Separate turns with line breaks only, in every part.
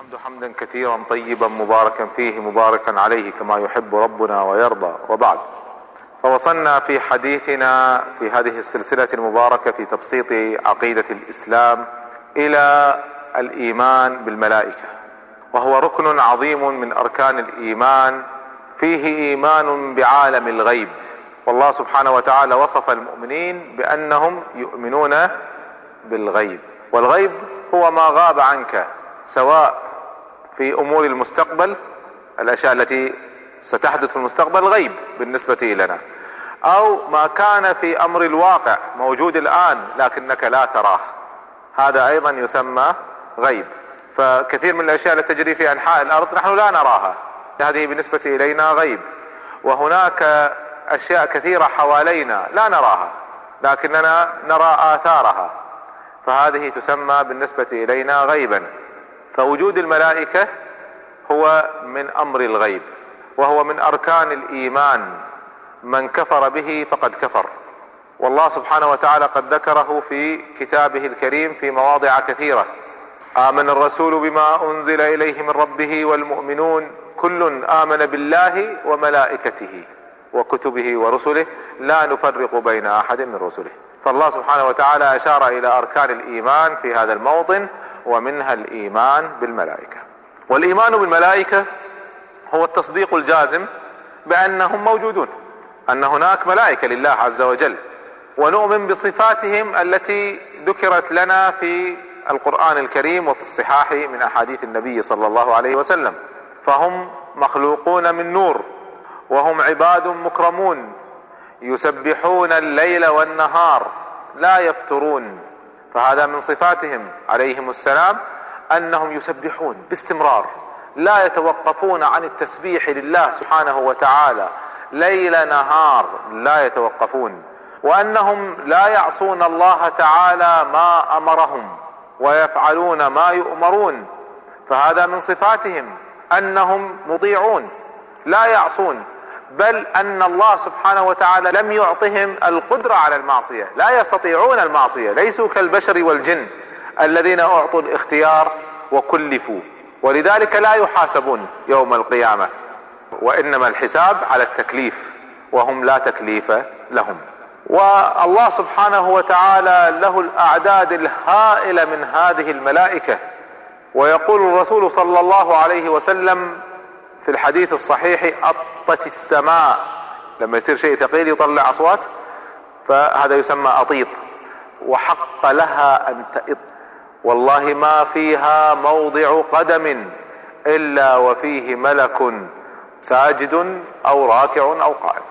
الحمد حمدا كثيرا طيبا مباركا فيه مباركا عليه كما يحب ربنا ويرضى، وبعد. فوصلنا في حديثنا في هذه السلسلة المباركة في تبسيط عقيدة الإسلام إلى الإيمان بالملائكة، وهو ركن عظيم من أركان الإيمان، فيه إيمان بعالم الغيب. والله سبحانه وتعالى وصف المؤمنين بأنهم يؤمنون بالغيب، والغيب هو ما غاب عنك، سواء في أمور المستقبل، الأشياء التي ستحدث في المستقبل غيب بالنسبة لنا، أو ما كان في أمر الواقع موجود الآن لكنك لا تراه، هذا أيضا يسمى غيب. فكثير من الأشياء التي تجري في أنحاء الأرض نحن لا نراها، هذه بالنسبة إلينا غيب. وهناك أشياء كثيرة حوالينا لا نراها لكننا نرى آثارها، فهذه تسمى بالنسبة إلينا غيبا. فوجود الملائكة هو من أمر الغيب، وهو من أركان الإيمان، من كفر به فقد كفر. والله سبحانه وتعالى قد ذكره في كتابه الكريم في مواضع كثيرة: آمن الرسول بما أنزل إليه من ربه والمؤمنون كل آمن بالله وملائكته وكتبه ورسله لا نفرق بين أحد من رسله. فالله سبحانه وتعالى أشار إلى أركان الإيمان في هذا الموطن، ومنها الإيمان بالملائكة. والإيمان بالملائكة هو التصديق الجازم بأنهم موجودون، أن هناك ملائكة لله عز وجل، ونؤمن بصفاتهم التي ذكرت لنا في القرآن الكريم وفي الصحاح من أحاديث النبي صلى الله عليه وسلم. فهم مخلوقون من نور، وهم عباد مكرمون يسبحون الليل والنهار لا يفترون. فهذا من صفاتهم عليهم السلام، أنهم يسبحون باستمرار، لا يتوقفون عن التسبيح لله سبحانه وتعالى ليل نهار، لا يتوقفون. وأنهم لا يعصون الله تعالى ما أمرهم ويفعلون ما يؤمرون، فهذا من صفاتهم أنهم مطيعون لا يعصون، بل أن الله سبحانه وتعالى لم يعطهم القدرة على المعصية، لا يستطيعون المعصية، ليسوا كالبشر والجن الذين أعطوا الاختيار وكلفوا، ولذلك لا يحاسبون يوم القيامة، وإنما الحساب على التكليف، وهم لا تكليف لهم. والله سبحانه وتعالى له الأعداد الهائلة من هذه الملائكة. ويقول الرسول صلى الله عليه وسلم في الحديث الصحيح: أطت السماء. لما يصير شيء ثقيل يطلع أصوات، فهذا يسمى أطيط. وحق لها أن تئط، والله ما فيها موضع قدم إلا وفيه ملك ساجد أو راكع أو قائم.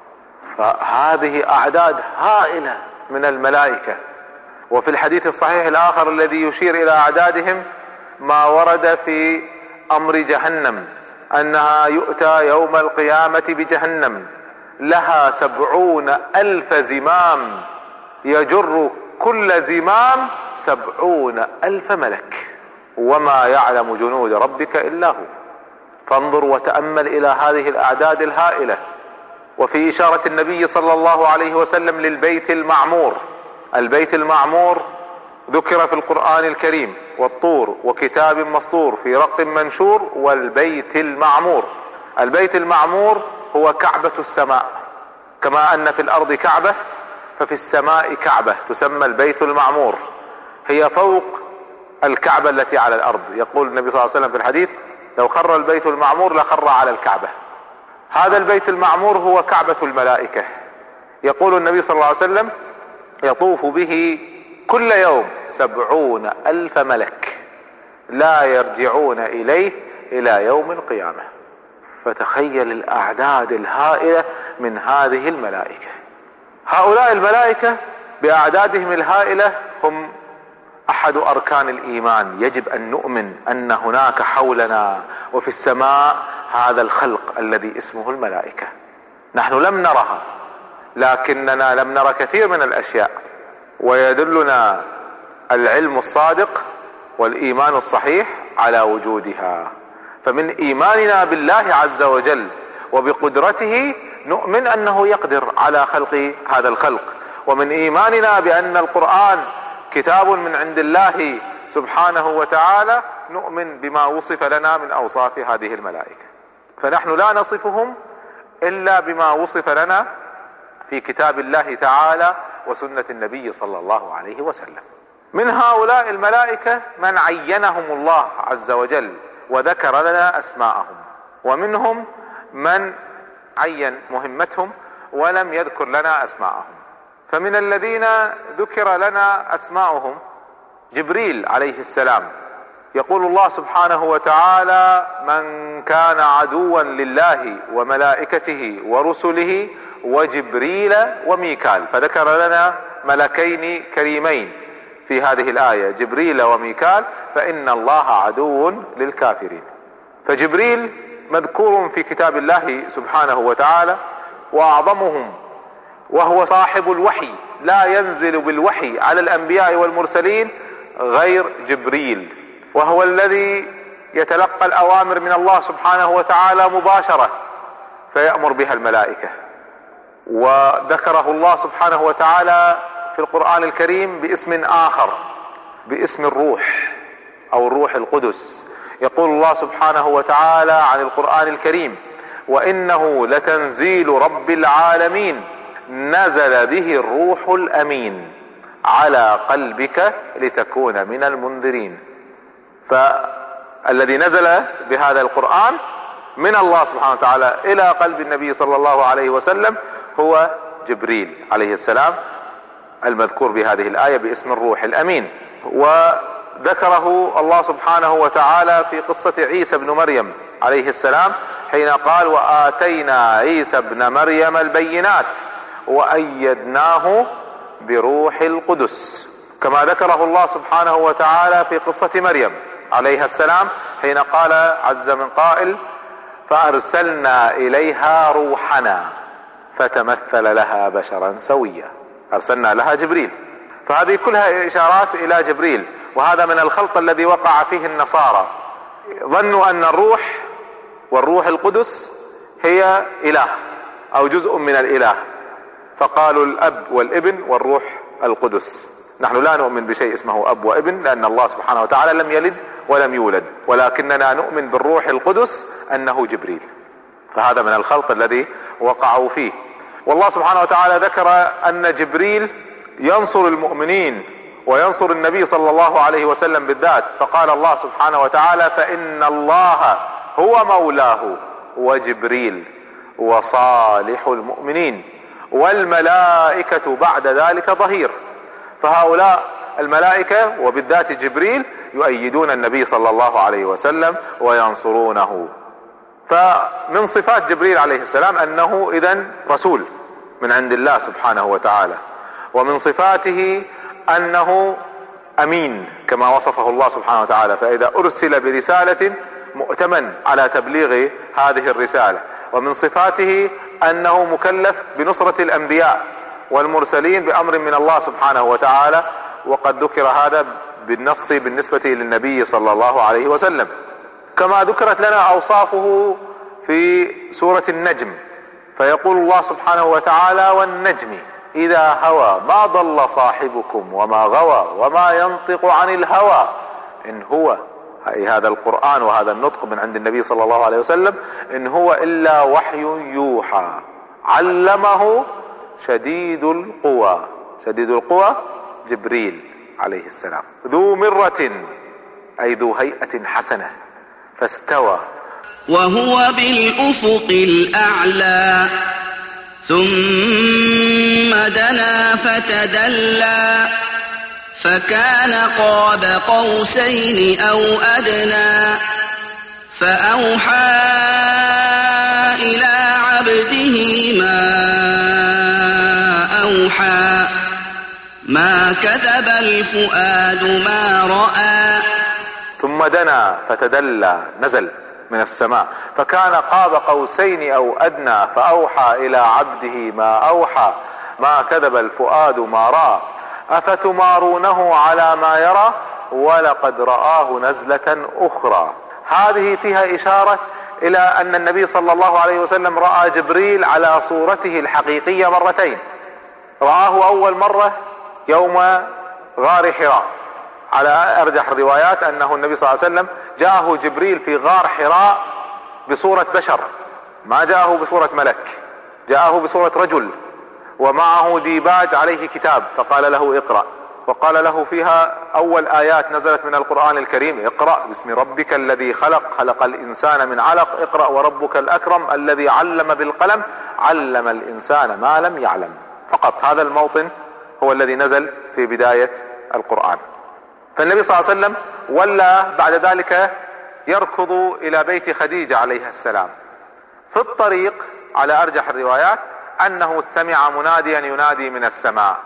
فهذه أعداد هائلة من الملائكة. وفي الحديث الصحيح الآخر الذي يشير إلى أعدادهم ما ورد في أمر جهنم، أنها يؤتى يوم القيامة بجهنم لها 70,000 زمام، يجر كل زمام 70,000 ملك، وما يعلم جنود ربك إلا هو. فانظر وتأمل إلى هذه الأعداد الهائلة. وفي إشارة النبي صلى الله عليه وسلم للبيت المعمور، البيت المعمور ذكر في القرآن الكريم: والطور وكتاب مسطور في رق منشور والبيت المعمور. البيت المعمور هو كعبة السماء، كما أن في الأرض كعبة ففي السماء كعبة تسمى البيت المعمور، هي فوق الكعبة التي على الأرض. يقول النبي صلى الله عليه وسلم في الحديث: لو خر البيت المعمور لخر على الكعبة. هذا البيت المعمور هو كعبة الملائكة. يقول النبي صلى الله عليه وسلم: يطوف به كل يوم 70,000 ملك لا يرجعون إليه إلى يوم القيامة. فتخيل الأعداد الهائلة من هذه الملائكة. هؤلاء الملائكة بأعدادهم الهائلة هم أحد أركان الإيمان. يجب أن نؤمن أن هناك حولنا وفي السماء هذا الخلق الذي اسمه الملائكة. نحن لم نرها، لكننا لم نرى كثير من الأشياء، ويدلنا العلم الصادق والإيمان الصحيح على وجودها. فمن إيماننا بالله عز وجل وبقدرته نؤمن أنه يقدر على خلق هذا الخلق، ومن إيماننا بأن القرآن كتاب من عند الله سبحانه وتعالى نؤمن بما وصف لنا من اوصاف هذه الملائكة. فنحن لا نصفهم الا بما وصف لنا في كتاب الله تعالى وسنة النبي صلى الله عليه وسلم. من هؤلاء الملائكة من عينهم الله عز وجل وذكر لنا اسماءهم، ومنهم من عين مهمتهم ولم يذكر لنا اسماءهم. فمن الذين ذكر لنا اسماءهم جبريل عليه السلام. يقول الله سبحانه وتعالى: من كان عدوا لله وملائكته ورسله وجبريل وميكال. فذكر لنا ملكين كريمين في هذه الآية، جبريل وميكال، فإن الله عدو للكافرين. فجبريل مذكور في كتاب الله سبحانه وتعالى، وأعظمهم وهو صاحب الوحي، لا ينزل بالوحي على الأنبياء والمرسلين غير جبريل، وهو الذي يتلقى الأوامر من الله سبحانه وتعالى مباشرة فيأمر بها الملائكة. وذكره الله سبحانه وتعالى في القرآن الكريم باسم آخر، باسم الروح أو الروح القدس. يقول الله سبحانه وتعالى عن القرآن الكريم: وإنه لتنزيل رب العالمين نزل به الروح الأمين على قلبك لتكون من المنذرين. فالذي نزل بهذا القرآن من الله سبحانه وتعالى إلى قلب النبي صلى الله عليه وسلم هو جبريل عليه السلام، المذكور بهذه الآية باسم الروح الأمين. وذكره الله سبحانه وتعالى في قصة عيسى بن مريم عليه السلام حين قال: وآتينا عيسى بن مريم البينات وأيدناه بروح القدس. كما ذكره الله سبحانه وتعالى في قصة مريم عليها السلام حين قال عز من قائل: فأرسلنا إليها روحنا فتمثل لها بشرا سويا. أرسلنا لها جبريل. فهذه كلها إشارات إلى جبريل. وهذا من الخلط الذي وقع فيه النصارى، ظنوا أن الروح والروح القدس هي إله أو جزء من الإله، فقالوا الأب والابن والروح القدس. نحن لا نؤمن بشيء اسمه أب وابن، لأن الله سبحانه وتعالى لم يلد ولم يولد، ولكننا نؤمن بالروح القدس أنه جبريل. فهذا من الخلط الذي وقعوا فيه. والله سبحانه وتعالى ذكر أن جبريل ينصر المؤمنين وينصر النبي صلى الله عليه وسلم بالذات، فقال الله سبحانه وتعالى: فإن الله هو مولاه وجبريل وصالح المؤمنين والملائكة بعد ذلك ظهير. فهؤلاء الملائكة وبالذات جبريل يؤيدون النبي صلى الله عليه وسلم وينصرونه. فمن صفات جبريل عليه السلام أنه إذن رسول من عند الله سبحانه وتعالى، ومن صفاته أنه أمين كما وصفه الله سبحانه وتعالى، فإذا أرسل برسالة مؤتمن على تبليغ هذه الرسالة. ومن صفاته أنه مكلف بنصرة الأنبياء والمرسلين بأمر من الله سبحانه وتعالى، وقد ذكر هذا بالنص بالنسبة للنبي صلى الله عليه وسلم. كما ذكرت لنا أوصافه في سورة النجم، فيقول الله سبحانه وتعالى: والنجم إذا هوى ما ضل صاحبكم وما غوى وما ينطق عن الهوى إن هو، أي هذا القرآن وهذا النطق من عند النبي صلى الله عليه وسلم، إن هو إلا وحي يوحى علمه شديد القوى. شديد القوى جبريل عليه السلام، ذو مرة أي ذو هيئة حسنة، فاستوى
وهو بالأفق الأعلى ثم دنا فتدلى فكان قاب قوسين أو أدنى فأوحى إلى عبده ما أوحى ما كذب الفؤاد ما رأى.
ثم دنا فتدلى، نزل من السماء، فكان قاب قوسين أو أدنى فأوحى إلى عبده ما أوحى ما كذب الفؤاد ما رأى أفتمارونه على ما يرى ولقد رآه نزلة أخرى. هذه فيها إشارة إلى أن النبي صلى الله عليه وسلم رأى جبريل على صورته الحقيقية مرتين. رآه أول مرة يوم غار حراء على ارجح الروايات انه النبي صلى الله عليه وسلم جاءه جبريل في غار حراء بصورة بشر، ما جاءه بصورة ملك، جاءه بصورة رجل ومعه ديباج عليه كتاب، فقال له اقرأ، وقال له فيها اول ايات نزلت من القرآن الكريم: اقرأ باسم ربك الذي خلق، خلق الانسان من علق، اقرأ وربك الاكرم الذي علم بالقلم، علم الانسان ما لم يعلم. فقط هذا الموطن هو الذي نزل في بداية القرآن. فالنبي صلى الله عليه وسلم ولى بعد ذلك يركض الى بيت خديجة عليها السلام. في الطريق على ارجح الروايات انه سمع مناديا ينادي من السماء: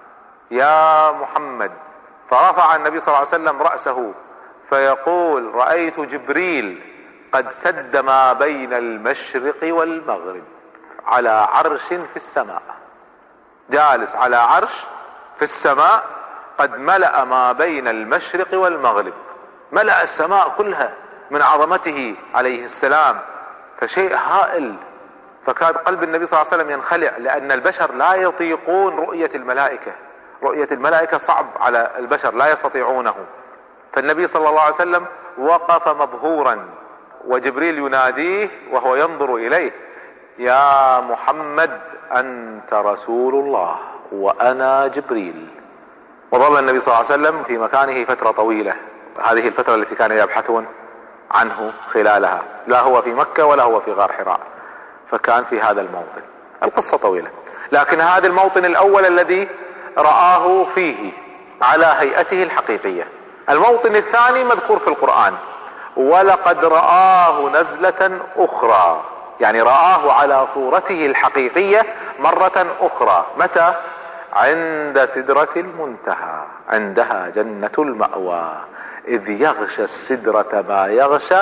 يا محمد. فرفع النبي صلى الله عليه وسلم رأسه فيقول: رأيت جبريل قد سد ما بين المشرق والمغرب على عرش في السماء، جالس على عرش في السماء قد ملأ ما بين المشرق والمغرب، ملأ السماء كلها من عظمته عليه السلام، فشيء هائل. فكاد قلب النبي صلى الله عليه وسلم ينخلع، لأن البشر لا يطيقون رؤية الملائكة، رؤية الملائكة صعب على البشر، لا يستطيعونه. فالنبي صلى الله عليه وسلم وقف مبهورا، وجبريل يناديه وهو ينظر إليه: يا محمد أنت رسول الله وأنا جبريل. وظل النبي صلى الله عليه وسلم في مكانه فترة طويلة، هذه الفترة التي كانوا يبحثون عنه خلالها، لا هو في مكة ولا هو في غار حراء، فكان في هذا الموطن. القصة طويلة، لكن هذا الموطن الأول الذي رآه فيه على هيئته الحقيقية. الموطن الثاني مذكور في القرآن: ولقد رآه نزلة أخرى، يعني رآه على صورته الحقيقية مرة أخرى. متى؟ عند سدرة المنتهى، عندها جنة المأوى، إذ يغشى السدرة ما يغشى،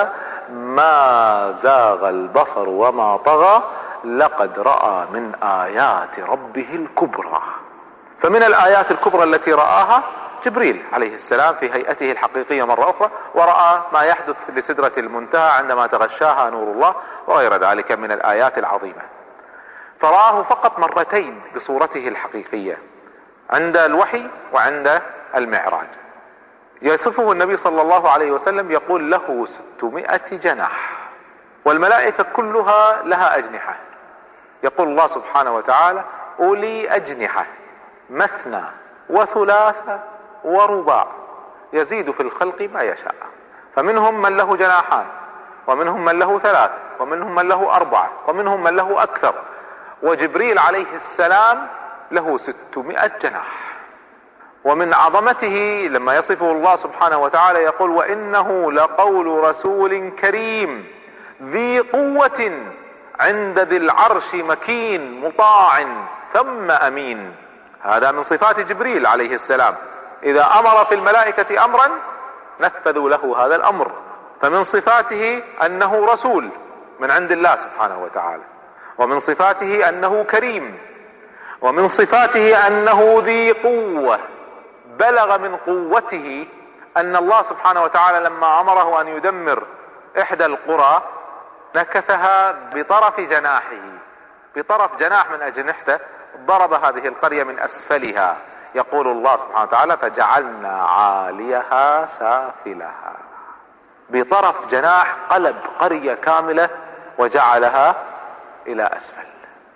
ما زاغ البصر وما طغى، لقد رأى من آيات ربه الكبرى. فمن الآيات الكبرى التي رآها جبريل عليه السلام في هيئته الحقيقية مرة أخرى، ورأى ما يحدث لسدرة المنتهى عندما تغشاها نور الله وغير ذلك من الآيات العظيمة. فرآه فقط مرتين بصورته الحقيقية، عند الوحي وعند المعراج. يصفه النبي صلى الله عليه وسلم يقول: له 600 جناح، والملائكة كلها لها أجنحة. يقول الله سبحانه وتعالى: أولي أجنحة مثنى وثلاث ورباع يزيد في الخلق ما يشاء. فمنهم من له جناحان، ومنهم من له 3، ومنهم من له 4، ومنهم من له أكثر. وجبريل عليه السلام له 600 جناح. ومن عظمته لما يصفه الله سبحانه وتعالى يقول: وإنه لقول رسول كريم ذي قوة عند ذي العرش مكين مطاع ثم أمين. هذا من صفات جبريل عليه السلام، إذا أمر في الملائكة أمرا نفذوا له هذا الأمر. فمن صفاته أنه رسول من عند الله سبحانه وتعالى، ومن صفاته أنه كريم، ومن صفاته أنه ذي قوة. بلغ من قوته أن الله سبحانه وتعالى لما أمره أن يدمر إحدى القرى نكثها بطرف جناحه، بطرف جناح من أجنحته، ضرب هذه القرية من أسفلها. يقول الله سبحانه وتعالى: فجعلنا عاليها سافلها. بطرف جناح قلب قرية كاملة وجعلها إلى أسفل.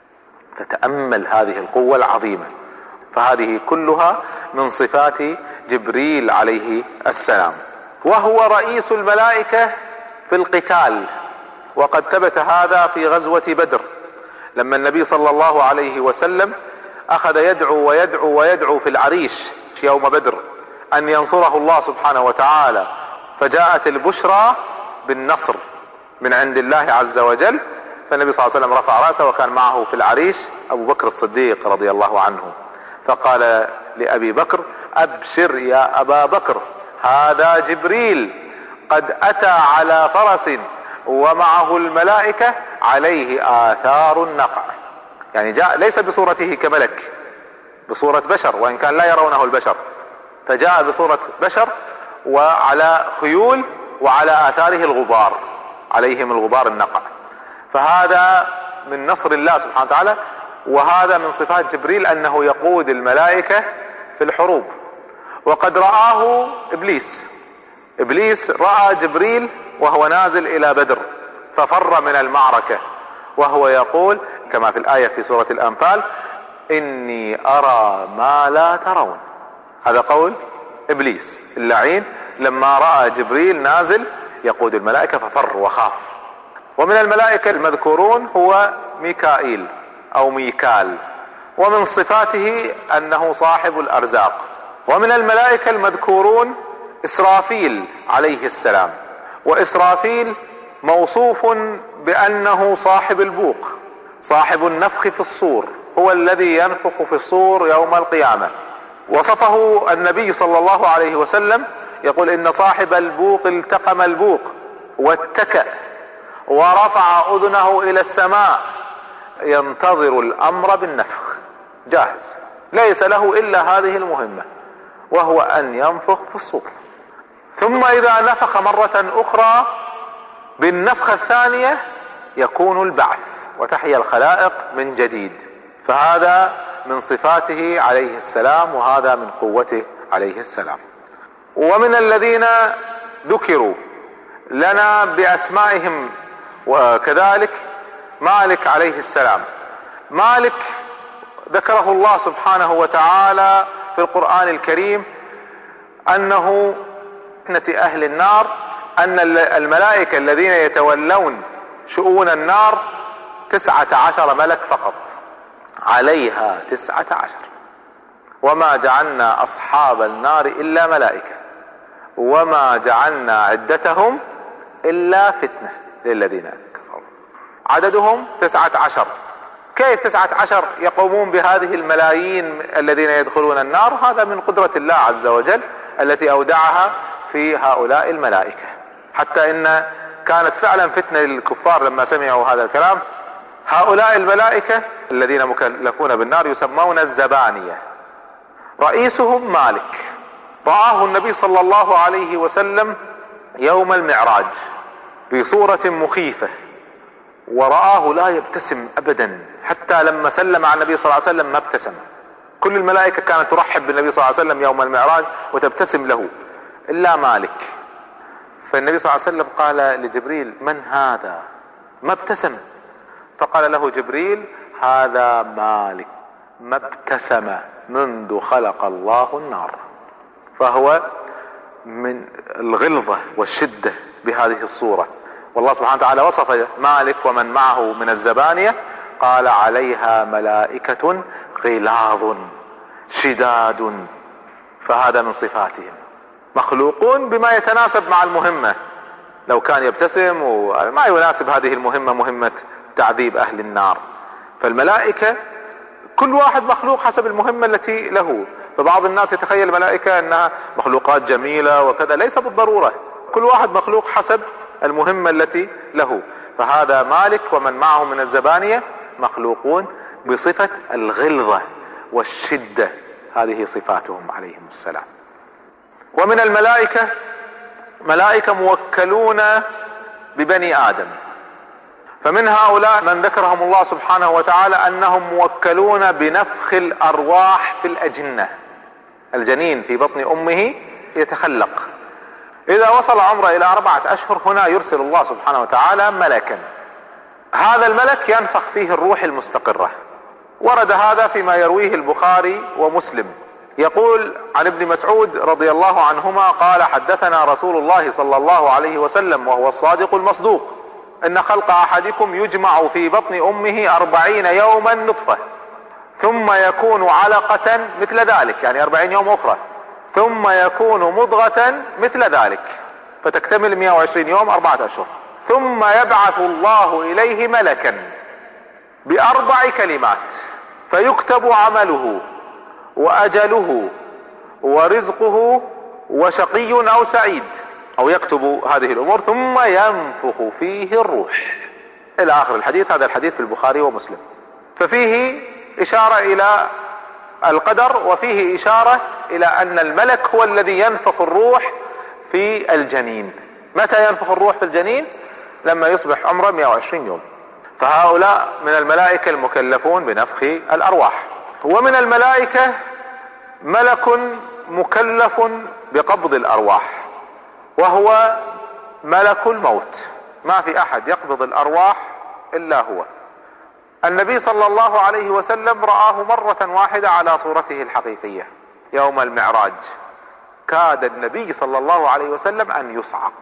فتأمل هذه القوة العظيمة. فهذه كلها من صفات جبريل عليه السلام، وهو رئيس الملائكة في القتال. وقد ثبت هذا في غزوة بدر، لما النبي صلى الله عليه وسلم أخذ يدعو ويدعو ويدعو في العريش يوم بدر أن ينصره الله سبحانه وتعالى، فجاءت البشرى بالنصر من عند الله عز وجل. فالنبي صلى الله عليه وسلم رفع رأسه، وكان معه في العريش أبو بكر الصديق رضي الله عنه، فقال لأبي بكر: أبشر يا أبا بكر، هذا جبريل قد أتى على فرس ومعه الملائكة عليه آثار النقع. يعني جاء ليس بصورته كملك، بصورة بشر، وإن كان لا يرونه البشر، فجاء بصورة بشر وعلى خيول وعلى آثاره الغبار، عليهم الغبار النقع. فهذا من نصر الله سبحانه وتعالى. وهذا من صفات جبريل أنه يقود الملائكة في الحروب. وقد رآه إبليس رأى جبريل وهو نازل إلى بدر ففر من المعركة وهو يقول كما في الآية في سورة الأنفال: إني أرى ما لا ترون. هذا قول إبليس اللعين لما رأى جبريل نازل يقود الملائكة ففر وخاف. ومن الملائكة المذكورون هو ميكائيل أو ميكال، ومن صفاته أنه صاحب الأرزاق. ومن الملائكة المذكورون إسرافيل عليه السلام، وإسرافيل موصوف بأنه صاحب البوق، صاحب النفخ في الصور، هو الذي ينفخ في الصور يوم القيامة. وصفه النبي صلى الله عليه وسلم يقول: إن صاحب البوق التقم البوق واتكأ ورفع أذنه إلى السماء ينتظر الأمر بالنفخ، جاهز، ليس له إلا هذه المهمة، وهو أن ينفخ في الصور. ثم إذا نفخ مرة أخرى بالنفخة الثانية يكون البعث وتحيا الخلائق من جديد. فهذا من صفاته عليه السلام، وهذا من قوته عليه السلام. ومن الذين ذكروا لنا بأسمائهم وكذلك مالك عليه السلام. مالك ذكره الله سبحانه وتعالى في القرآن الكريم أنه فتنة أهل النار، أن الملائكة الذين يتولون شؤون النار 19 ملك فقط، عليها 19. وما جعلنا أصحاب النار إلا ملائكة وما جعلنا عدتهم إلا فتنة للذين كفروا. عددهم 19. كيف 19 يقومون بهذه الملايين الذين يدخلون النار؟ هذا من قدرة الله عز وجل التي أودعها في هؤلاء الملائكة، حتى إن كانت فعلا فتنة للكفار لما سمعوا هذا الكلام. هؤلاء الملائكة الذين مكلفون بالنار يسمون الزبانية، رئيسهم مالك. رآه النبي صلى الله عليه وسلم يوم المعراج بصورة مخيفة، ورآه لا يبتسم أبدا، حتى لما سلم على النبي صلى الله عليه وسلم ما ابتسم. كل الملائكة كانت ترحب بالنبي صلى الله عليه وسلم يوم المعراج وتبتسم له إلا مالك. فالنبي صلى الله عليه وسلم قال لجبريل: من هذا؟ ما ابتسم. فقال له جبريل: هذا مالك ما ابتسم منذ خلق الله النار. فهو من الغلظة والشدة بهذه الصورة. والله سبحانه وتعالى وصف مالك ومن معه من الزبانية قال: عليها ملائكة غلاظ شداد. فهذا من صفاتهم، مخلوقون بما يتناسب مع المهمة. لو كان يبتسم وما يناسب هذه المهمة، مهمة تعذيب أهل النار. فالملائكة كل واحد مخلوق حسب المهمة التي له. فبعض الناس يتخيل الملائكة أنها مخلوقات جميلة وكذا، ليس بالضرورة، كل واحد مخلوق حسب المهمة التي له. فهذا مالك ومن معه من الزبانية مخلوقون بصفة الغلظة والشدة، هذه صفاتهم عليهم السلام. ومن الملائكة ملائكة موكلون ببني آدم، فمن هؤلاء من ذكرهم الله سبحانه وتعالى أنهم موكلون بنفخ الأرواح في الأجنة. الجنين في بطن أمه يتخلق، إذا وصل عمره إلى 4 أشهر هنا يرسل الله سبحانه وتعالى ملكا. هذا الملك ينفخ فيه الروح المستقرة. ورد هذا فيما يرويه البخاري ومسلم. يقول عن ابن مسعود رضي الله عنهما قال: حدثنا رسول الله صلى الله عليه وسلم وهو الصادق المصدوق إن خلق أحدكم يجمع في بطن أمه 40 يوما نطفة، ثم يكون علقة مثل ذلك، يعني 40 يوم أخرى، ثم يكون مضغة مثل ذلك، فتكتمل 120 يوم 4 أشهر، ثم يبعث الله إليه ملكا ب4 كلمات فيكتب عمله وأجله ورزقه وشقي أو سعيد، أو يكتب هذه الأمور، ثم ينفخ فيه الروح إلى آخر الحديث. هذا الحديث في البخاري ومسلم. ففيه إشارة إلى القدر، وفيه إشارة إلى أن الملك هو الذي ينفخ الروح في الجنين. متى ينفخ الروح في الجنين؟ لما يصبح عمره 120 يوم. فهؤلاء من الملائكة المكلفون بنفخ الأرواح. ومن الملائكة ملك مكلف بقبض الارواح، وهو ملك الموت. ما في احد يقبض الارواح الا هو. النبي صلى الله عليه وسلم رآه مرة واحدة على صورته الحقيقية يوم المعراج، كاد النبي صلى الله عليه وسلم ان يصعق،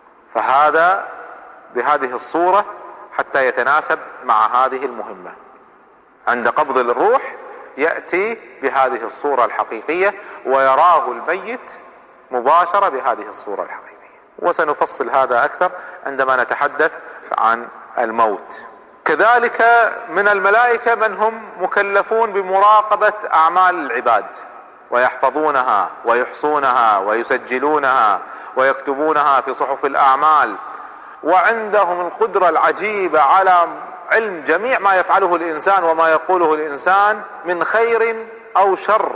فهذا بهذه الصورة حتى يتناسب مع هذه المهمة. عند قبض الروح يأتي بهذه الصورة الحقيقية ويراه الميت مباشرة بهذه الصورة الحقيقية، وسنفصل هذا أكثر عندما نتحدث عن الموت. كذلك من الملائكة من هم مكلفون بمراقبة أعمال العباد، ويحفظونها ويحصونها ويسجلونها ويكتبونها في صحف الأعمال، وعندهم القدرة العجيبة على علم جميع ما يفعله الإنسان وما يقوله الإنسان من خير أو شر،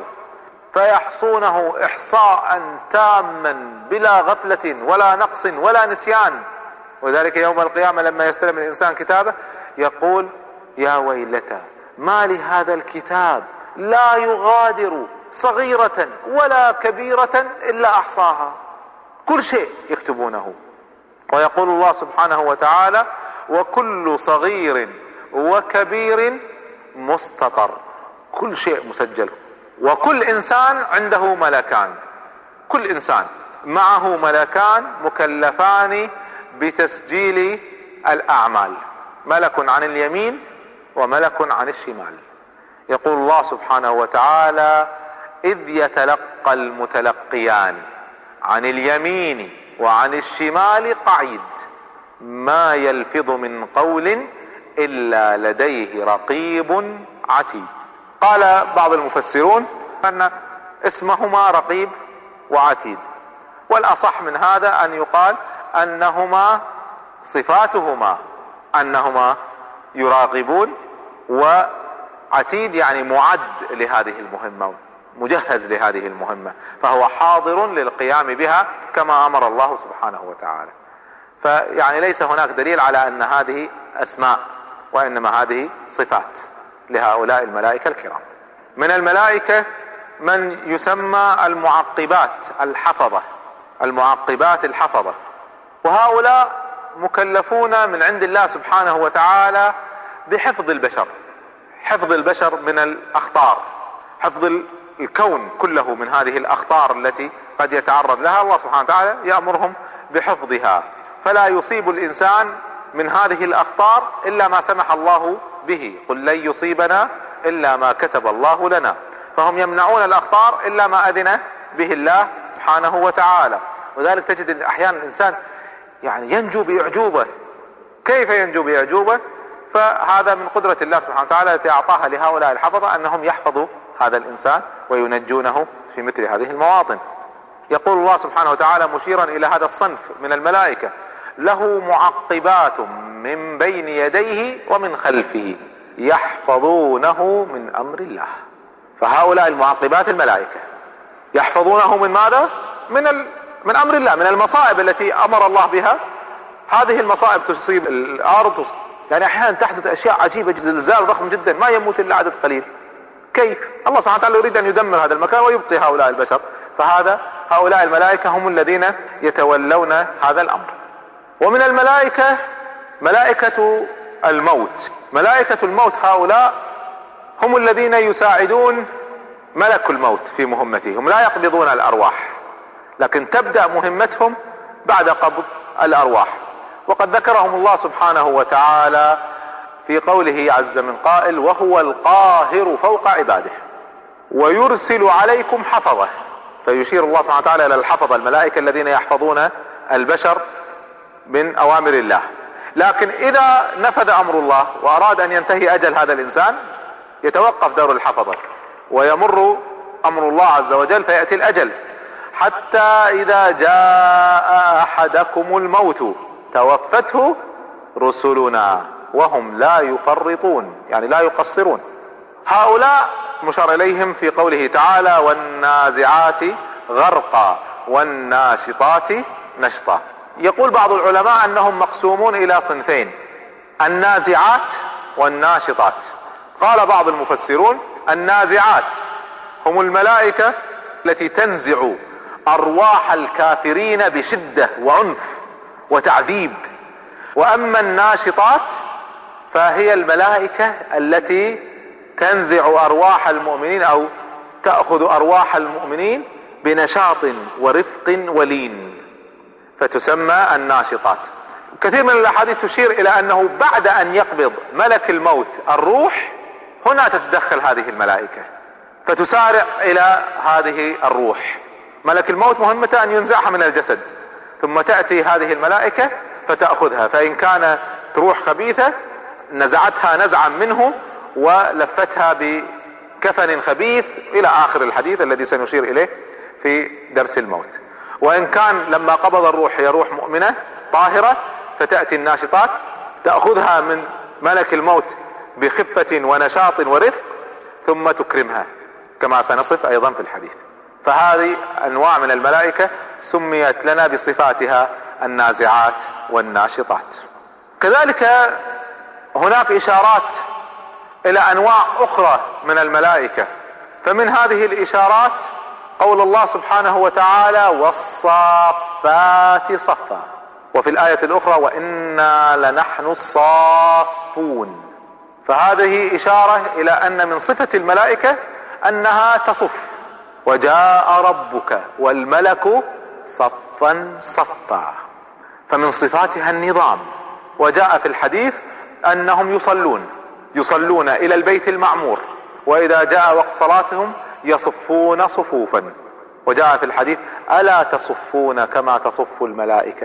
فيحصونه إحصاء تاما بلا غفلة ولا نقص ولا نسيان. وذلك يوم القيامة لما يستلم الإنسان كتابه يقول: يا ويلتى ما لهذا الكتاب لا يغادر صغيرة ولا كبيرة إلا أحصاها. كل شيء يكتبونه. ويقول الله سبحانه وتعالى: وكل صغير وكبير مستطر. كل شيء مسجل. وكل إنسان عنده ملكان، كل إنسان معه ملكان مكلفان بتسجيل الأعمال، ملك عن اليمين وملك عن الشمال. يقول الله سبحانه وتعالى: إذ يتلقى المتلقيان عن اليمين وعن الشمال قعيد ما يلفظ من قول إلا لديه رقيب عتيد. قال بعض المفسرون أن اسمهما رقيب وعتيد، والأصح من هذا أن يقال أنهما صفاتهما أنهما يراقبون، وعتيد يعني معد لهذه المهمة، مجهز لهذه المهمة، فهو حاضر للقيام بها كما أمر الله سبحانه وتعالى. فيعني ليس هناك دليل على أن هذه أسماء، وإنما هذه صفات لهؤلاء الملائكة الكرام. من الملائكة من يسمى المعقبات الحفظة، المعقبات الحفظة، وهؤلاء مكلفون من عند الله سبحانه وتعالى بحفظ البشر، حفظ البشر من الأخطار، حفظ الكون كله من هذه الأخطار التي قد يتعرض لها. الله سبحانه وتعالى يأمرهم بحفظها، فلا يصيب الإنسان من هذه الأخطار إلا ما سمح الله به. قل لن يصيبنا إلا ما كتب الله لنا. فهم يمنعون الأخطار إلا ما أذن به الله سبحانه وتعالى. وذلك تجد أحيانا الإنسان يعني ينجو بإعجوبة. كيف ينجو بإعجوبة؟ فهذا من قدرة الله سبحانه وتعالى التي أعطاها لهؤلاء الحفظة أنهم يحفظوا هذا الإنسان وينجونه في مثل هذه المواطن. يقول الله سبحانه وتعالى مشيرا إلى هذا الصنف من الملائكة: له معقبات من بين يديه ومن خلفه يحفظونه من أمر الله. فهؤلاء المعقبات الملائكة يحفظونه من ماذا؟ من أمر الله، من المصائب التي أمر الله بها. هذه المصائب تصيب الأرض، يعني أحيانا تحدث أشياء عجيبة، زلزال ضخم جدا ما يموت إلا عدد قليل. كيف؟ الله سبحانه وتعالى يريد أن يدمر هذا المكان ويبقي هؤلاء البشر، هؤلاء الملائكة هم الذين يتولون هذا الأمر. ومن الملائكة ملائكة الموت. ملائكة الموت هؤلاء هم الذين يساعدون ملك الموت في مهمته. هم لا يقبضون الأرواح، لكن تبدأ مهمتهم بعد قبض الأرواح. وقد ذكرهم الله سبحانه وتعالى في قوله عز من قائل: وهو القاهر فوق عباده ويرسل عليكم حفظه. فيشير الله سبحانه وتعالى إلى الحفظة، الملائكة الذين يحفظون البشر من أوامر الله. لكن إذا نفذ أمر الله وأراد أن ينتهي أجل هذا الإنسان يتوقف دور الحفظة ويمر أمر الله عز وجل فيأتي الأجل، حتى إذا جاء أحدكم الموت توفته رسلنا وهم لا يفرطون، يعني لا يقصرون. هؤلاء مشار إليهم في قوله تعالى: والنازعات غرقا والناشطات نشطا. يقول بعض العلماء أنهم مقسومون إلى صنفين: النازعات والناشطات. قال بعض المفسرون: النازعات هم الملائكة التي تنزع أرواح الكافرين بشدة وعنف وتعذيب. وأما الناشطات فهي الملائكة التي تنزع أرواح المؤمنين أو تأخذ أرواح المؤمنين بنشاط ورفق ولين، فتسمى الناشطات. كثير من الأحاديث تشير إلى أنه بعد أن يقبض ملك الموت الروح هنا تتدخل هذه الملائكة فتسارع إلى هذه الروح. ملك الموت مهمته أن ينزعها من الجسد، ثم تأتي هذه الملائكة فتأخذها، فإن كانت روح خبيثة نزعتها نزعا منه ولفتها بكفن خبيث إلى آخر الحديث الذي سنشير إليه في درس الموت. وإن كان لما قبض الروح هي روح مؤمنة طاهرة فتأتي الناشطات تأخذها من ملك الموت بخفة ونشاط ورفق ثم تكرمها كما سنصف أيضا في الحديث. فهذه أنواع من الملائكة سميت لنا بصفاتها النازعات والناشطات. كذلك هناك إشارات إلى أنواع أخرى من الملائكة، فمن هذه الإشارات قول الله سبحانه وتعالى والصافات صفا، وفي الآية الأخرى وإنا لنحن الصافون. فهذه إشارة إلى أن من صفة الملائكة أنها تصف. وجاء ربك والملك صفا صفا، فمن صفاتها النظام. وجاء في الحديث أنهم يصلون إلى البيت المعمور، وإذا جاء وقت صلاتهم يصفون صفوفا. وجاء في الحديث ألا تصفون كما تصف الملائكة،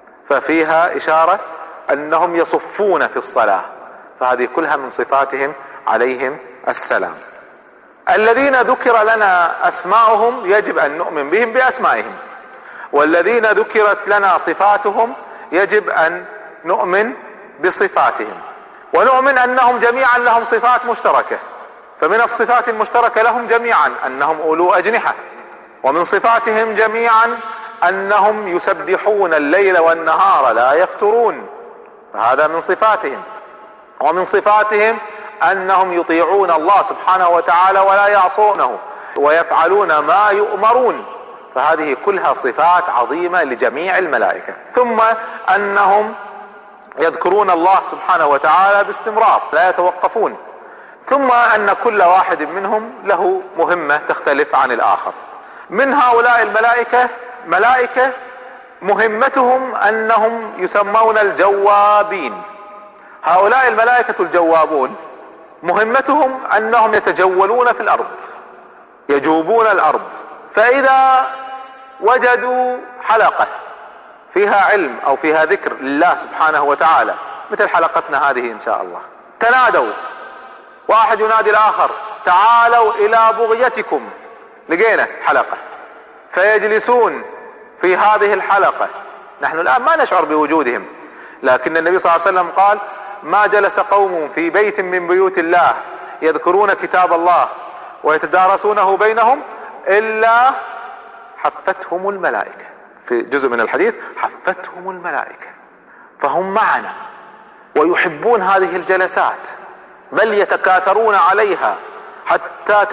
ففيها إشارة أنهم يصفون في الصلاة. فهذه كلها من صفاتهم عليهم السلام. الذين ذكر لنا أسماؤهم يجب أن نؤمن بهم بأسمائهم، والذين ذكرت لنا صفاتهم يجب أن نؤمن بصفاتهم، ونؤمن أنهم جميعا لهم صفات مشتركة. فمن الصفات المشتركة لهم جميعا أنهم أولو أجنحة، ومن صفاتهم جميعا أنهم يسبحون الليل والنهار لا يفترون، فهذا من صفاتهم. ومن صفاتهم أنهم يطيعون الله سبحانه وتعالى ولا يعصونه، ويفعلون ما يؤمرون، فهذه كلها صفات عظيمة لجميع الملائكة. ثم أنهم يذكرون الله سبحانه وتعالى باستمرار لا يتوقفون. ثم أن كل واحد منهم له مهمة تختلف عن الآخر. من هؤلاء الملائكة ملائكة مهمتهم أنهم يسمون الجوابين. هؤلاء الملائكة الجوابون مهمتهم أنهم يتجولون في الأرض، يجوبون الأرض، فإذا وجدوا حلقة فيها علم أو فيها ذكر لله سبحانه وتعالى مثل حلقتنا هذه إن شاء الله، تنادوا، واحد ينادي الآخر تعالوا إلى بغيتكم، لقينا حلقة، فيجلسون في هذه الحلقة. نحن الآن ما نشعر بوجودهم، لكن النبي صلى الله عليه وسلم قال ما جلس قوم في بيت من بيوت الله يذكرون كتاب الله ويتدارسونه بينهم إلا حفتهم الملائكة. في جزء من الحديث حفتهم الملائكة، فهم معنا ويحبون هذه الجلسات، بل يتكاثرون عليها حتى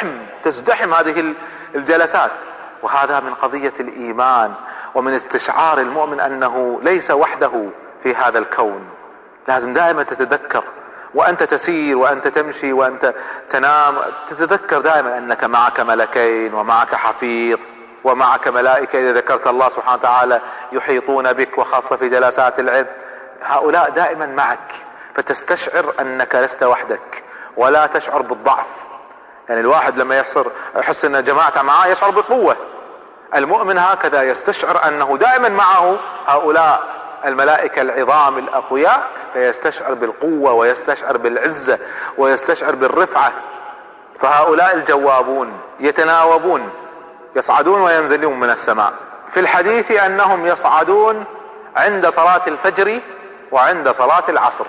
تزدحم هذه الجلسات. وهذا من قضية الإيمان ومن استشعار المؤمن أنه ليس وحده في هذا الكون. لازم دائما تتذكر وأنت تسير وأنت تمشي وأنت تنام، تتذكر دائما أنك معك ملكين ومعك حفيظ ومعك ملائكة إذا ذكرت الله سبحانه وتعالى يحيطون بك، وخاصة في جلسات العلم هؤلاء دائما معك، فتستشعر أنك لست وحدك ولا تشعر بالضعف. يعني الواحد لما يحس أن جماعته معه يشعر بقوة. المؤمن هكذا يستشعر أنه دائما معه هؤلاء الملائكة العظام الأقوياء، فيستشعر بالقوة ويستشعر بالعزة ويستشعر بالرفعة. فهؤلاء الجوابون يتناوبون، يصعدون وينزلون من السماء. في الحديث أنهم يصعدون عند صلاة الفجر وعند صلاة العصر،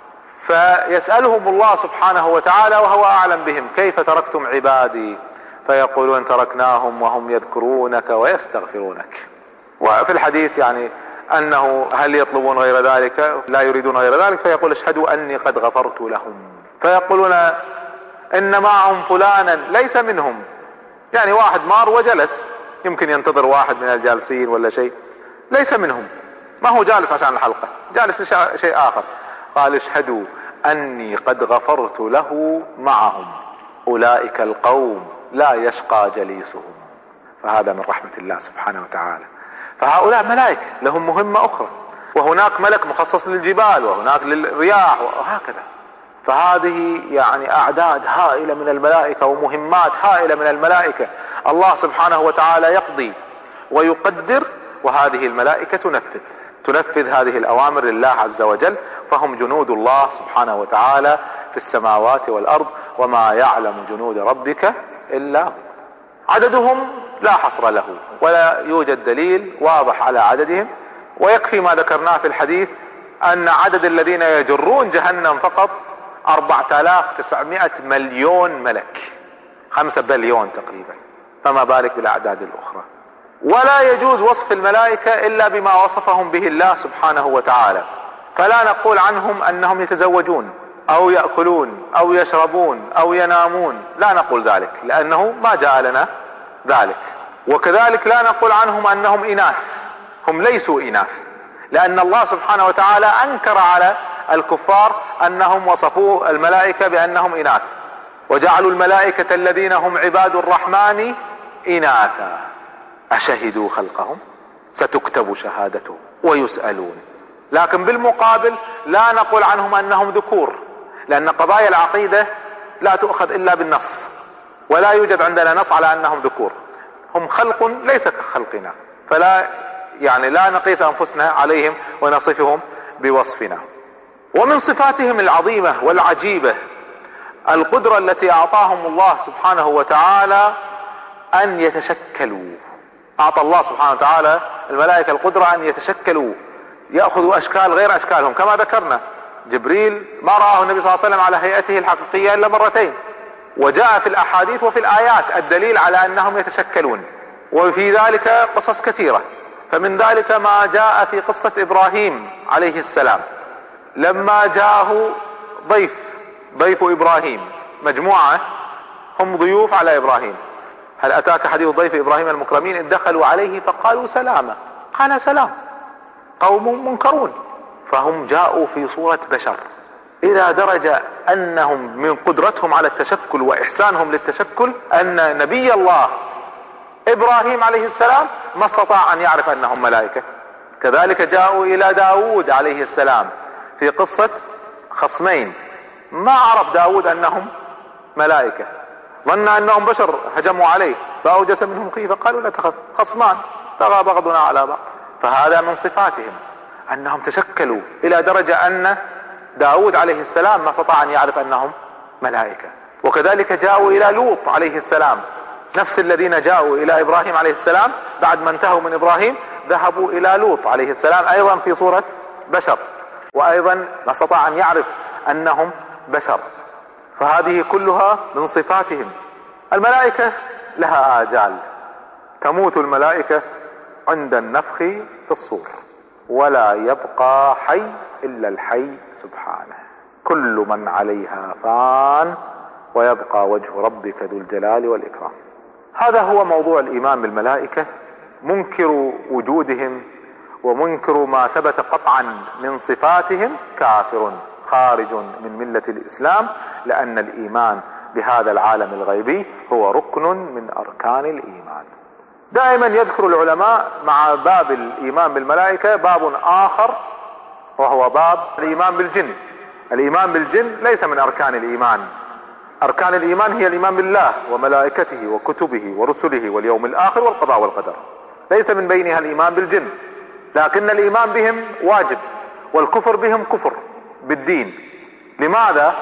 فيسألهم الله سبحانه وتعالى وهو أعلم بهم كيف تركتم عبادي، فيقولون تركناهم وهم يذكرونك ويستغفرونك. وفي الحديث يعني أنه هل يطلبون غير ذلك، لا يريدون غير ذلك، فيقول اشهدوا أني قد غفرت لهم. فيقولون إن معهم فلانا ليس منهم، يعني واحد مار وجلس، يمكن ينتظر واحد من الجالسين ولا شيء، ليس منهم، ما هو جالس عشان الحلقة، جالس لشيء آخر. قال اشهدوا أني قد غفرت له معهم، أولئك القوم لا يشقى جليسهم. فهذا من رحمة الله سبحانه وتعالى. فهؤلاء ملائكة لهم مهمة أخرى، وهناك ملك مخصص للجبال، وهناك للرياح، وهكذا. فهذه يعني أعداد هائلة من الملائكة ومهمات هائلة من الملائكة. الله سبحانه وتعالى يقضي ويقدر، وهذه الملائكة تنفذ هذه الأوامر لله عز وجل. فهم جنود الله سبحانه وتعالى في السماوات والأرض، وما يعلم جنود ربك إلا هو. عددهم لا حصر له، ولا يوجد دليل واضح على عددهم، ويكفي ما ذكرناه في الحديث أن عدد الذين يجرون جهنم فقط 4900 مليون ملك، 5 بليون تقريبا، فما بالك بالأعداد الأخرى. ولا يجوز وصف الملائكة إلا بما وصفهم به الله سبحانه وتعالى. فلا نقول عنهم أنهم يتزوجون أو يأكلون أو يشربون أو ينامون، لا نقول ذلك لأنه ما جاء لنا ذلك. وكذلك لا نقول عنهم أنهم إناث، هم ليسوا إناث، لأن الله سبحانه وتعالى أنكر على الكفار أنهم وصفوا الملائكة بأنهم إناث، وجعلوا الملائكة الذين هم عباد الرحمن إناثا أشهدوا خلقهم ستكتب شهادتهم ويسألون. لكن بالمقابل لا نقول عنهم أنهم ذكور، لأن قضايا العقيدة لا تؤخذ إلا بالنص، ولا يوجد عندنا نص على أنهم ذكور. هم خلق ليس كخلقنا، فلا لا نقيس أنفسنا عليهم ونصفهم بوصفنا. ومن صفاتهم العظيمة والعجيبة القدرة التي أعطاهم الله سبحانه وتعالى أن يتشكلوا. أعطى الله سبحانه وتعالى الملائكة القدرة أن يتشكلوا، يأخذوا أشكال غير أشكالهم، كما ذكرنا جبريل ما رآه النبي صلى الله عليه وسلم على هيئته الحقيقية إلا مرتين، وجاء في الأحاديث وفي الآيات الدليل على أنهم يتشكلون، وفي ذلك قصص كثيرة. فمن ذلك ما جاء في قصة إبراهيم عليه السلام لما جاءه ضيف إبراهيم، مجموعة هم ضيوف على إبراهيم. هل أتاك حديث ضيف إبراهيم المكرمين إذ دخلوا عليه فقالوا سلاما، قال سلام قوم منكرون. فهم جاءوا في صورة بشر، إلى درجة أنهم من قدرتهم على التشكل وإحسانهم للتشكل أن نبي الله إبراهيم عليه السلام ما استطاع أن يعرف أنهم ملائكة. كذلك جاءوا إلى داود عليه السلام في قصة خصمين، ما عرف داود أنهم ملائكة، ظن أنهم بشر هجموا عليه فأوجس منهم خيفة، قالوا لا تخف خصمان بغى بعضنا على بعض. فهذا من صفاتهم أنهم تشكلوا إلى درجة أن داود عليه السلام ما استطاع أن يعرف أنهم ملائكة. وكذلك جاءوا إلى لوط عليه السلام، نفس الذين جاءوا إلى إبراهيم عليه السلام بعد ما انتهوا من إبراهيم ذهبوا إلى لوط عليه السلام أيضا في صورة بشر، وأيضا ما استطاع أن يعرف أنهم بشر. فهذه كلها من صفاتهم. الملائكة لها آجال، تموت الملائكة عند النفخ في الصور، ولا يبقى حي إلا الحي سبحانه، كل من عليها فان ويبقى وجه ربك ذو الجلال والإكرام. هذا هو موضوع الإيمان بالملائكة. منكر وجودهم ومنكر ما ثبت قطعا من صفاتهم كافر خارج من ملة الإسلام، لأن الإيمان بهذا العالم الغيبي هو ركن من أركان الإيمان. دائما يذكر العلماء مع باب الإيمان بالملائكة باب آخر، وهو باب الإيمان بالجن. الإيمان بالجن ليس من أركان الإيمان. أركان الإيمان هي الإيمان بالله وملائكته وكتبه ورسله واليوم الآخر والقضاء والقدر، ليس من بينها الإيمان بالجن. لكن الإيمان بهم واجب، والكفر بهم كفر بالدين. لماذا؟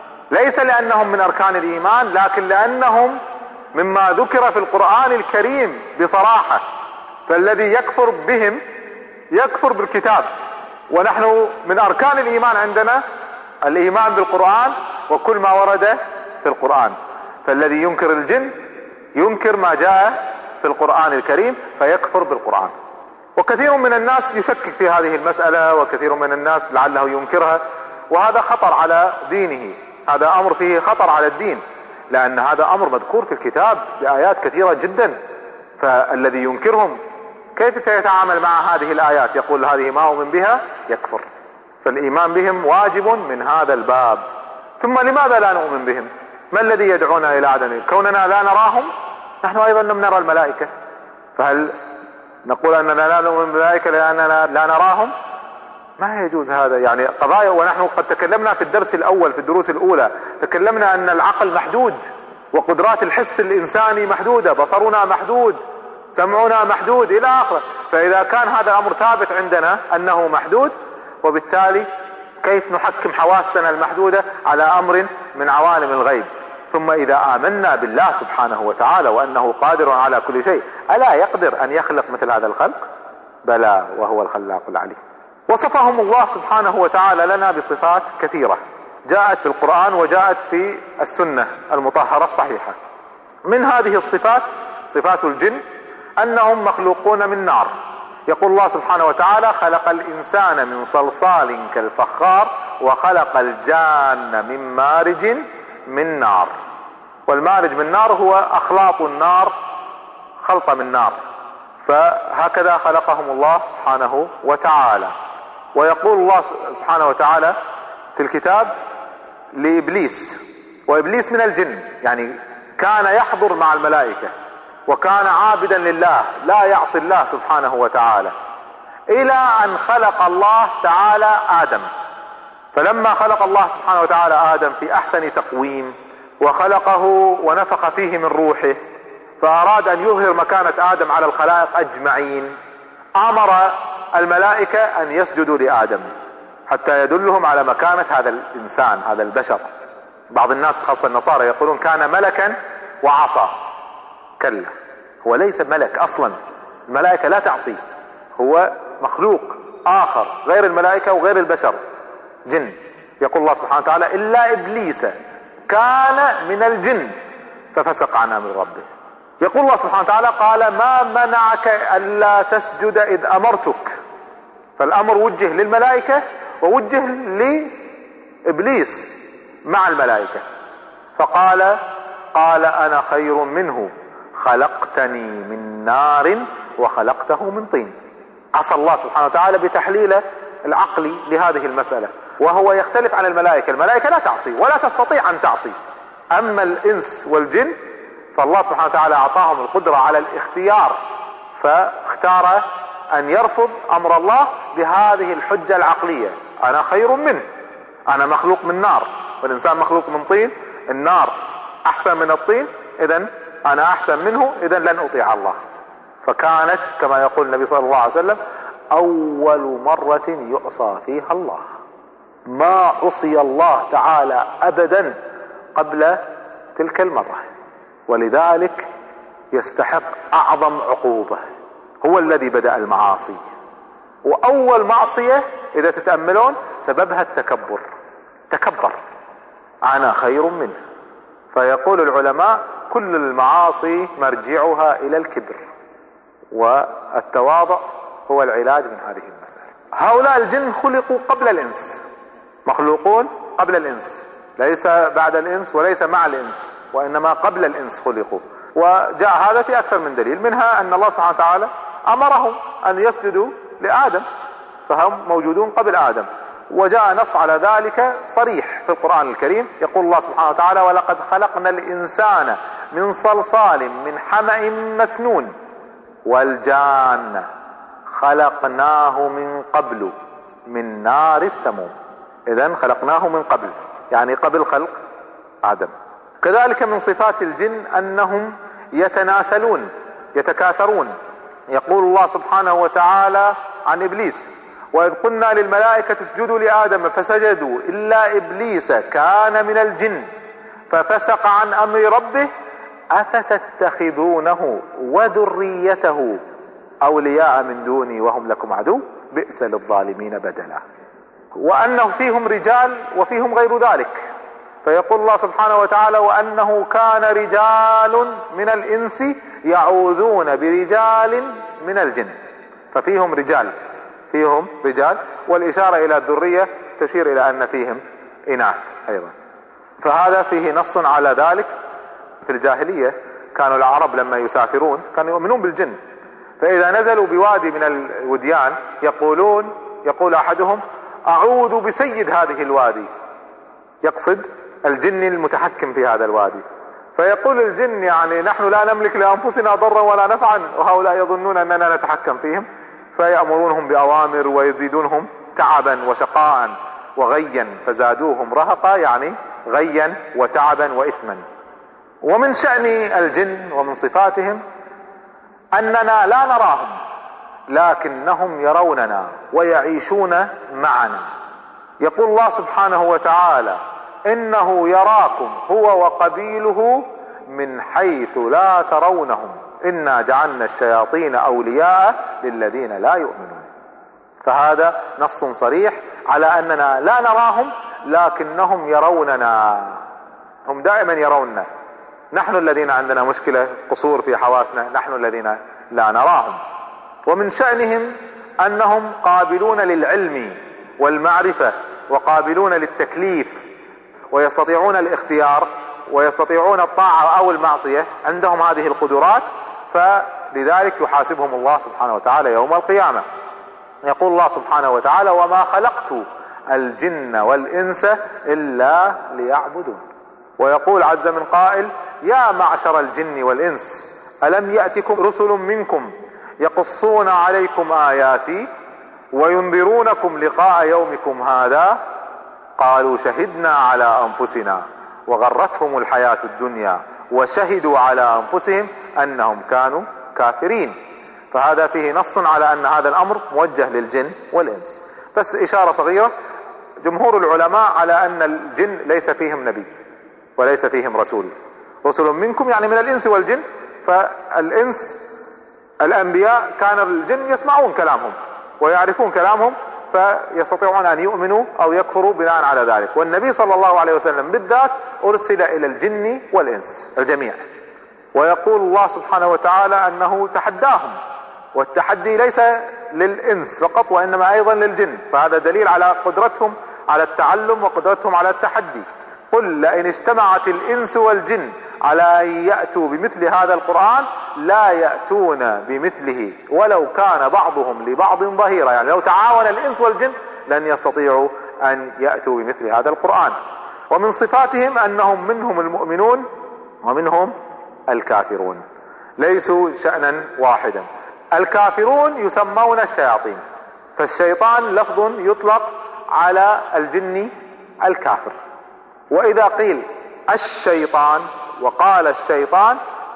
ليس لأنهم من أركان الإيمان، لكن لأنهم مما ذكر في القرآن الكريم بصراحة. فالذي يكفر بهم يكفر بالكتاب، ونحن من أركان الإيمان عندنا الإيمان بالقرآن وكل ما ورد في القرآن. فالذي ينكر الجن ينكر ما جاء في القرآن الكريم فيكفر بالقرآن. وكثير من الناس يشكك في هذه المسألة، وكثير من الناس لعله ينكرها، وهذا خطر على دينه، هذا أمر فيه خطر على الدين. لأن هذا أمر مذكور في الكتاب بآيات كثيرة جدا. فالذي ينكرهم كيف سيتعامل مع هذه الآيات؟ يقول هذه ما أؤمن بها، يكفر. فالإيمان بهم واجب من هذا الباب. ثم لماذا لا نؤمن بهم؟ ما الذي يدعونا إلى عدم كوننا لا نراهم؟ نحن أيضا لم نرى الملائكة، فهل نقول أننا لا نؤمن بالملائكة لأننا لا نراهم؟ ما يجوز هذا. يعني قضايا، ونحن قد تكلمنا في الدرس الأول، في الدروس الأولى تكلمنا أن العقل محدود، وقدرات الحس الإنساني محدودة، بصرنا محدود، سمعنا محدود إلى آخره. فإذا كان هذا الأمر ثابت عندنا أنه محدود، وبالتالي كيف نحكم حواسنا المحدودة على أمر من عوالم الغيب؟ ثم إذا آمنا بالله سبحانه وتعالى وأنه قادر على كل شيء، ألا يقدر أن يخلق مثل هذا الخلق؟ بلى، وهو الخلاق العليم. وصفهم الله سبحانه وتعالى لنا بصفات كثيرة جاءت في القرآن وجاءت في السنة المطهرة الصحيحة. من هذه الصفات صفات الجن أنهم مخلوقون من نار. يقول الله سبحانه وتعالى: خلق الإنسان من صلصال كالفخار وخلق الجان من مارج من نار. والمارج من نار هو أخلاط النار، خلط من نار. فهكذا خلقهم الله سبحانه وتعالى. ويقول الله سبحانه وتعالى في الكتاب لإبليس، وإبليس من الجن، يعني كان يحضر مع الملائكة وكان عابدا لله لا يعصي الله سبحانه وتعالى، إلى أن خلق الله تعالى آدم. فلما خلق الله سبحانه وتعالى آدم في أحسن تقويم وخلقه ونفخ فيه من روحه، فأراد أن يظهر مكانة آدم على الخلائق أجمعين، أمر الملائكة أن يسجدوا لآدم حتى يدلهم على مكانة هذا الإنسان، هذا البشر. بعض الناس خاصة النصارى يقولون كان ملكا وعصى. كلا، هو ليس ملك أصلا، الملائكة لا تعصي، هو مخلوق آخر غير الملائكة وغير البشر، جن. يقول الله سبحانه وتعالى: إلا إبليس كان من الجن ففسق عن أمر ربه. يقول الله سبحانه وتعالى: قال: ما منعك ألا تسجد إذ أمرتك. فالأمر وجه للملائكة ووجه لإبليس مع الملائكة. فقال: أنا خير منه خلقتني من نار وخلقته من طين. عصى الله سبحانه وتعالى بتحليله العقلي لهذه المسألة، وهو يختلف عن الملائكة. الملائكة لا تعصي ولا تستطيع أن تعصي، أما الإنس والجن فالله سبحانه وتعالى أعطاهم القدرة على الاختيار، فاختار أن يرفض أمر الله بهذه الحجة العقلية: أنا خير منه، أنا مخلوق من نار والإنسان مخلوق من طين، النار أحسن من الطين، إذن أنا أحسن منه، إذن لن أطيع الله. فكانت كما يقول النبي صلى الله عليه وسلم: أول مرة يعصى فيها الله. ما عصي الله تعالى أبدا قبل تلك المرة، ولذلك يستحق أعظم عقوبة. هو الذي بدأ المعاصي، وأول معصية إذا تتأملون سببها التكبر. تكبر: أنا خير منه. فيقول العلماء: كل المعاصي مرجعها إلى الكبر، والتواضع هو العلاج من هذه المسألة. هؤلاء الجن خلقوا قبل الإنس، مخلوقون قبل الإنس، ليس بعد الإنس وليس مع الإنس، وإنما قبل الإنس خلقوا. وجاء هذا في أكثر من دليل، منها أن الله سبحانه وتعالى أمرهم أن يسجدوا لآدم، فهم موجودون قبل آدم. وجاء نص على ذلك صريح في القرآن الكريم. يقول الله سبحانه وتعالى: ولقد خلقنا الإنسان من صلصال من حمأ مسنون والجان خلقناه من قبل من نار السموم. إذن خلقناه من قبل، يعني قبل خلق آدم. كذلك من صفات الجن أنهم يتناسلون، يتكاثرون. يقول الله سبحانه وتعالى عن إبليس: وإذ قلنا للملائكة اسجدوا لآدم فسجدوا إلا إبليس كان من الجن ففسق عن أمر ربه أفتتخذونه وذريته أولياء من دوني وهم لكم عدو بئس للظالمين بدلا. وأنه فيهم رجال وفيهم غير ذلك. فيقول الله سبحانه وتعالى: وأنه كان رجال من الإنس يعوذون برجال من الجن. ففيهم رجال، فيهم رجال، والإشارة إلى الذرية تشير إلى أن فيهم إناث أيضا. فهذا فيه نص على ذلك. في الجاهلية كانوا العرب لما يسافرون كانوا يؤمنون بالجن، فإذا نزلوا بوادي من الوديان يقول أحدهم أعوذ بسيد هذه الوادي، يقصد الجن المتحكم في هذا الوادي. فيقول الجن يعني نحن لا نملك لأنفسنا ضرا ولا نفعا وهؤلاء يظنون أننا نتحكم فيهم، فيأمرونهم بأوامر ويزيدونهم تعبا وشقاء وغيا فزادوهم رهقا، يعني غيا وتعبا وإثما. ومن شأن الجن ومن صفاتهم أننا لا نراهم لكنهم يروننا ويعيشون معنا. يقول الله سبحانه وتعالى إنه يراكم هو وقبيله من حيث لا ترونهم إنا جعلنا الشياطين أولياء للذين لا يؤمنون. فهذا نص صريح على أننا لا نراهم لكنهم يروننا، هم دائما يروننا. نحن الذين عندنا مشكلة قصور في حواسنا، نحن الذين لا نراهم. ومن شأنهم أنهم قابلون للعلم والمعرفة وقابلون للتكليف ويستطيعون الاختيار ويستطيعون الطاعة أو المعصية، عندهم هذه القدرات، فلذلك يحاسبهم الله سبحانه وتعالى يوم القيامة. يقول الله سبحانه وتعالى وما خلقت الجن والإنس إلا ليعبدون. ويقول عز من قائل يا معشر الجن والإنس ألم يأتكم رسل منكم يقصون عليكم آياتي وينذرونكم لقاء يومكم هذا قالوا شهدنا على أنفسنا وغرتهم الحياة الدنيا وشهدوا على أنفسهم أنهم كانوا كافرين. فهذا فيه نص على أن هذا الأمر موجه للجن والإنس. بس إشارة صغيرة، جمهور العلماء على أن الجن ليس فيهم نبي وليس فيهم رسول. رسل منكم يعني من الإنس والجن، فالإنس الأنبياء كان الجن يسمعون كلامهم ويعرفون كلامهم فيستطيعون أن يؤمنوا أو يكفروا بناء على ذلك. والنبي صلى الله عليه وسلم بالذات أرسل إلى الجن والإنس الجميع. ويقول الله سبحانه وتعالى أنه تحداهم، والتحدي ليس للإنس فقط وإنما أيضا للجن، فهذا دليل على قدرتهم على التعلم وقدرتهم على التحدي. قل لئن اجتمعت الإنس والجن على أن يأتوا بمثل هذا القرآن لا يأتون بمثله ولو كان بعضهم لبعض ظهيرا، يعني لو تعاون الإنس والجن لن يستطيعوا أن يأتوا بمثل هذا القرآن. ومن صفاتهم أنهم منهم المؤمنون ومنهم الكافرون، ليسوا شأنا واحدا. الكافرون يسمون الشياطين، فالشيطان لفظ يطلق على الجن الكافر. وإذا قيل الشيطان وقال الشيطان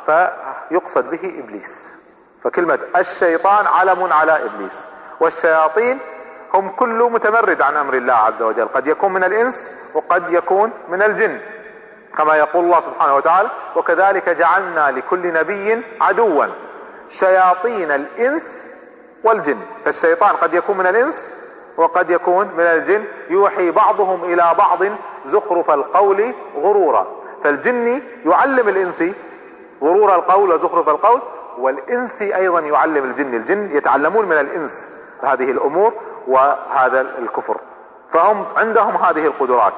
فيقصد به إبليس، فكلمة الشيطان علم على إبليس. والشياطين هم كل متمرد عن أمر الله عز وجل، قد يكون من الإنس وقد يكون من الجن، كما يقول الله سبحانه وتعالى وكذلك جعلنا لكل نبي عدوا شياطين الإنس والجن. فالشيطان قد يكون من الإنس وقد يكون من الجن، يوحي بعضهم إلى بعض زخرف القول غرورا. فالجن يعلم الإنس غرور القول وزخرف القول، والإنس أيضا يعلم الجن. الجن يتعلمون من الإنس هذه الأمور وهذا الكفر، فهم عندهم هذه القدرات.